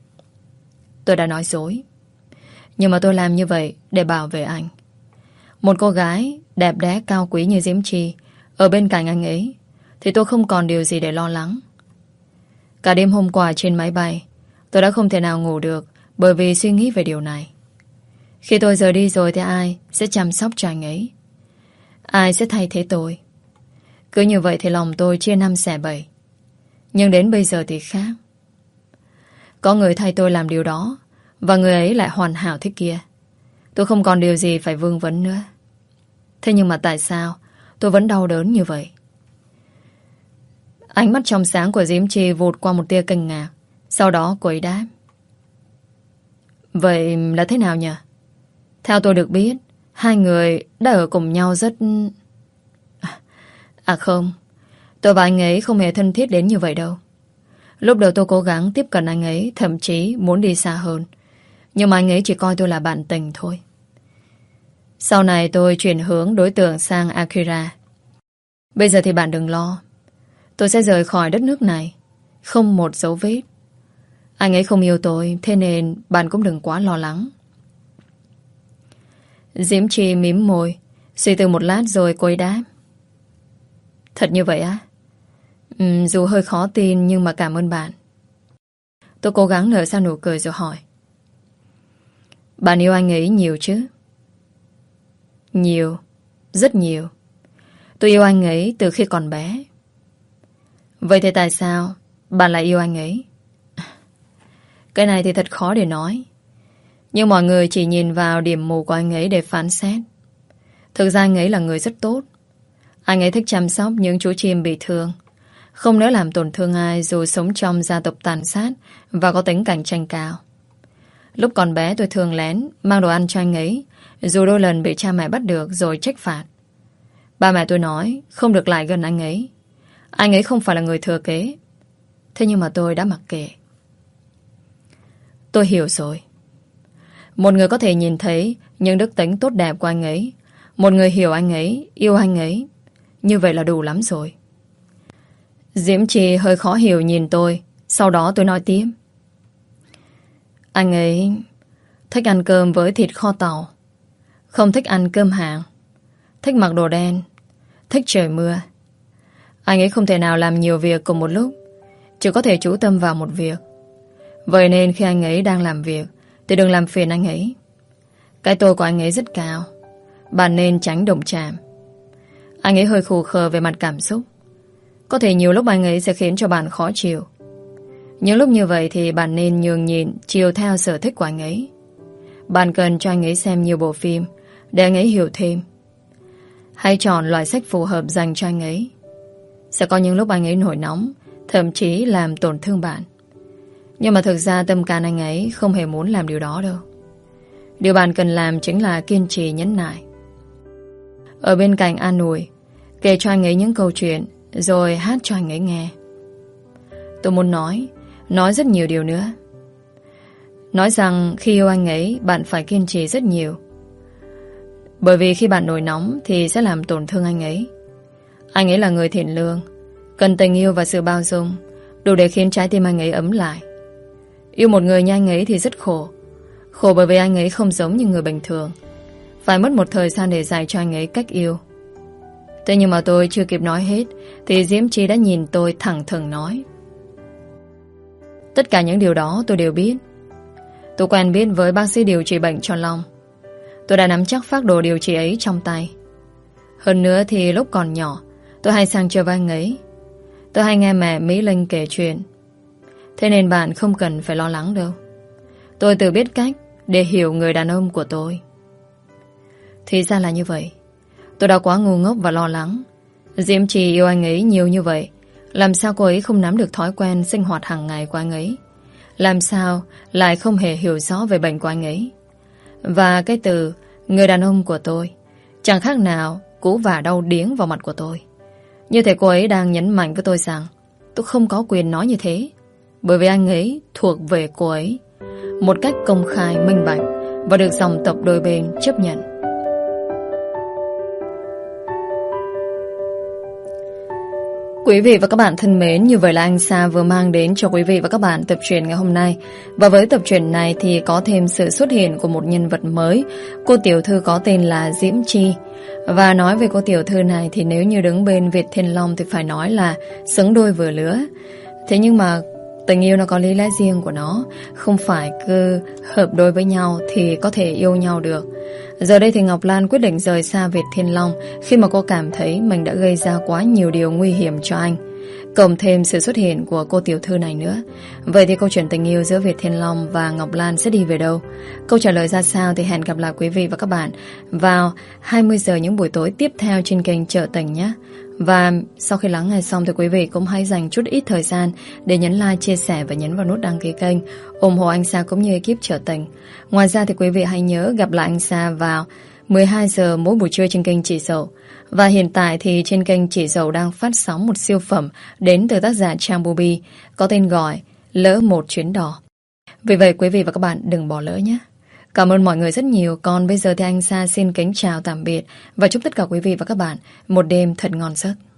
Tôi đã nói dối, nhưng mà tôi làm như vậy để bảo vệ anh. Một cô gái đẹp đẽ cao quý như Diễm Trì ở bên cạnh anh ấy thì tôi không còn điều gì để lo lắng. Cả đêm hôm qua trên máy bay, tôi đã không thể nào ngủ được bởi vì suy nghĩ về điều này. Khi tôi rời đi rồi thì ai sẽ chăm sóc cho anh ấy? Ai sẽ thay thế tôi? Cứ như vậy thì lòng tôi chia năm xẻ bảy. Nhưng đến bây giờ thì khác. Có người thay tôi làm điều đó, và người ấy lại hoàn hảo thế kia. Tôi không còn điều gì phải vương vấn nữa. Thế nhưng mà tại sao tôi vẫn đau đớn như vậy? Ánh mắt trong sáng của Diễm Trì vụt qua một tia kinh ngạc. Sau đó cô ấy đáp. Vậy là thế nào nhỉ? Theo tôi được biết, hai người đã ở cùng nhau rất... À không, tôi và anh ấy không hề thân thiết đến như vậy đâu. Lúc đầu tôi cố gắng tiếp cận anh ấy, thậm chí muốn đi xa hơn. Nhưng mà anh ấy chỉ coi tôi là bạn tình thôi. Sau này tôi chuyển hướng đối tượng sang Akira. Bây giờ thì bạn đừng lo. Tôi sẽ rời khỏi đất nước này, không một dấu vết. Anh ấy không yêu tôi, thế nên bạn cũng đừng quá lo lắng. Diễm Trì mím môi, suy tư một lát rồi cô ấy đáp. Thật như vậy á? Ừ, dù hơi khó tin nhưng mà cảm ơn bạn. Tôi cố gắng nở ra nụ cười rồi hỏi. Bạn yêu anh ấy nhiều chứ? Nhiều, rất nhiều. Tôi yêu anh ấy từ khi còn bé. Vậy thì tại sao bạn lại yêu anh ấy? Cái này thì thật khó để nói. Nhưng mọi người chỉ nhìn vào điểm mù của anh ấy để phán xét. Thực ra anh ấy là người rất tốt. Anh ấy thích chăm sóc những chú chim bị thương, không nỡ làm tổn thương ai dù sống trong gia tộc tàn sát và có tính cạnh tranh cao. Lúc còn bé tôi thường lén mang đồ ăn cho anh ấy, dù đôi lần bị cha mẹ bắt được rồi trách phạt. Ba mẹ tôi nói không được lại gần anh ấy. Anh ấy không phải là người thừa kế. Thế nhưng mà tôi đã mặc kệ. Tôi hiểu rồi. Một người có thể nhìn thấy những đức tính tốt đẹp của anh ấy, một người hiểu anh ấy, yêu anh ấy, như vậy là đủ lắm rồi. Diễm Trì hơi khó hiểu nhìn tôi. Sau đó tôi nói tiếp. Anh ấy thích ăn cơm với thịt kho tàu, không thích ăn cơm hàng, thích mặc đồ đen, thích trời mưa. Anh ấy không thể nào làm nhiều việc cùng một lúc, chỉ có thể chú tâm vào một việc. Vậy nên khi anh ấy đang làm việc thì đừng làm phiền anh ấy. Cái tôi của anh ấy rất cao, bạn nên tránh đụng chạm. Anh ấy hơi khù khờ về mặt cảm xúc. Có thể nhiều lúc anh ấy sẽ khiến cho bạn khó chịu. Những lúc như vậy thì bạn nên nhường nhịn, chiều theo sở thích của anh ấy. Bạn cần cho anh ấy xem nhiều bộ phim để anh ấy hiểu thêm. Hãy chọn loại sách phù hợp dành cho anh ấy. Sẽ có những lúc anh ấy nổi nóng, thậm chí làm tổn thương bạn. Nhưng mà thực ra tâm can anh ấy không hề muốn làm điều đó đâu. Điều bạn cần làm chính là kiên trì nhẫn nại. Ở bên cạnh an ủi, kể cho anh ấy những câu chuyện, rồi hát cho anh ấy nghe. Tôi muốn nói, nói rất nhiều điều nữa. Nói rằng khi yêu anh ấy, bạn phải kiên trì rất nhiều. Bởi vì khi bạn nổi nóng thì sẽ làm tổn thương anh ấy. Anh ấy là người thiện lương, cần tình yêu và sự bao dung, đủ để khiến trái tim anh ấy ấm lại. Yêu một người như anh ấy thì rất khổ. Khổ bởi vì anh ấy không giống như người bình thường, phải mất một thời gian để dạy cho anh ấy cách yêu. Thế nhưng mà tôi chưa kịp nói hết thì Diễm Chi đã nhìn tôi thẳng thừng nói: tất cả những điều đó tôi đều biết. Tôi quen biết với bác sĩ điều trị bệnh cho Long. Tôi đã nắm chắc phác đồ điều trị ấy trong tay. Hơn nữa thì lúc còn nhỏ, tôi hay sang chơi với anh ấy. Tôi hay nghe mẹ Mỹ Linh kể chuyện. Thế nên bạn không cần phải lo lắng đâu. Tôi tự biết cách để hiểu người đàn ông của tôi. Thì ra là như vậy. Tôi đã quá ngu ngốc và lo lắng. Diễm Trì yêu anh ấy nhiều như vậy, làm sao cô ấy không nắm được thói quen sinh hoạt hàng ngày của anh ấy? Làm sao lại không hề hiểu rõ về bệnh của anh ấy? Và cái từ người đàn ông của tôi chẳng khác nào cú vả đau điếng vào mặt của tôi. Như thể cô ấy đang nhấn mạnh với tôi rằng tôi không có quyền nói như thế, bởi vì anh ấy thuộc về cô ấy một cách công khai minh bạch và được dòng tộc đôi bên chấp nhận. Quý vị và các bạn thân mến, như vậy là anh Sa vừa mang đến cho quý vị và các bạn tập truyện ngày hôm nay. Và với tập truyện này thì có thêm sự xuất hiện của một nhân vật mới. Cô tiểu thư có tên là Diễm Chi. Và nói về cô tiểu thư này thì nếu như đứng bên Việt Thiên Long thì phải nói là xứng đôi vừa lứa. Thế nhưng mà tình yêu nó có lý lẽ riêng của nó, không phải cứ hợp đôi với nhau thì có thể yêu nhau được. Giờ đây thì Ngọc Lan quyết định rời xa Việt Thiên Long khi mà cô cảm thấy mình đã gây ra quá nhiều điều nguy hiểm cho anh, cộng thêm sự xuất hiện của cô tiểu thư này nữa. Vậy thì câu chuyện tình yêu giữa Việt Thiên Long và Ngọc Lan sẽ đi về đâu? Câu trả lời ra sao thì hẹn gặp lại quý vị và các bạn vào hai mươi giờ những buổi tối tiếp theo trên kênh Chợ Tình nhé. Và sau khi lắng nghe xong thì quý vị cũng hãy dành chút ít thời gian để nhấn like, chia sẻ và nhấn vào nút đăng ký kênh, ủng hộ anh Sa cũng như ekip Chợ Tình. Ngoài ra thì quý vị hãy nhớ gặp lại anh Sa vào mười hai giờ mỗi buổi trưa trên kênh Chị Dậu. Và hiện tại thì trên kênh Chị Dậu đang phát sóng một siêu phẩm đến từ tác giả Trang Bobby có tên gọi Lỡ Một Chuyến Đò. Vì vậy quý vị và các bạn đừng bỏ lỡ nhé. Cảm ơn mọi người rất nhiều. Còn bây giờ thì anh Sa xin kính chào tạm biệt và chúc tất cả quý vị và các bạn một đêm thật ngon giấc.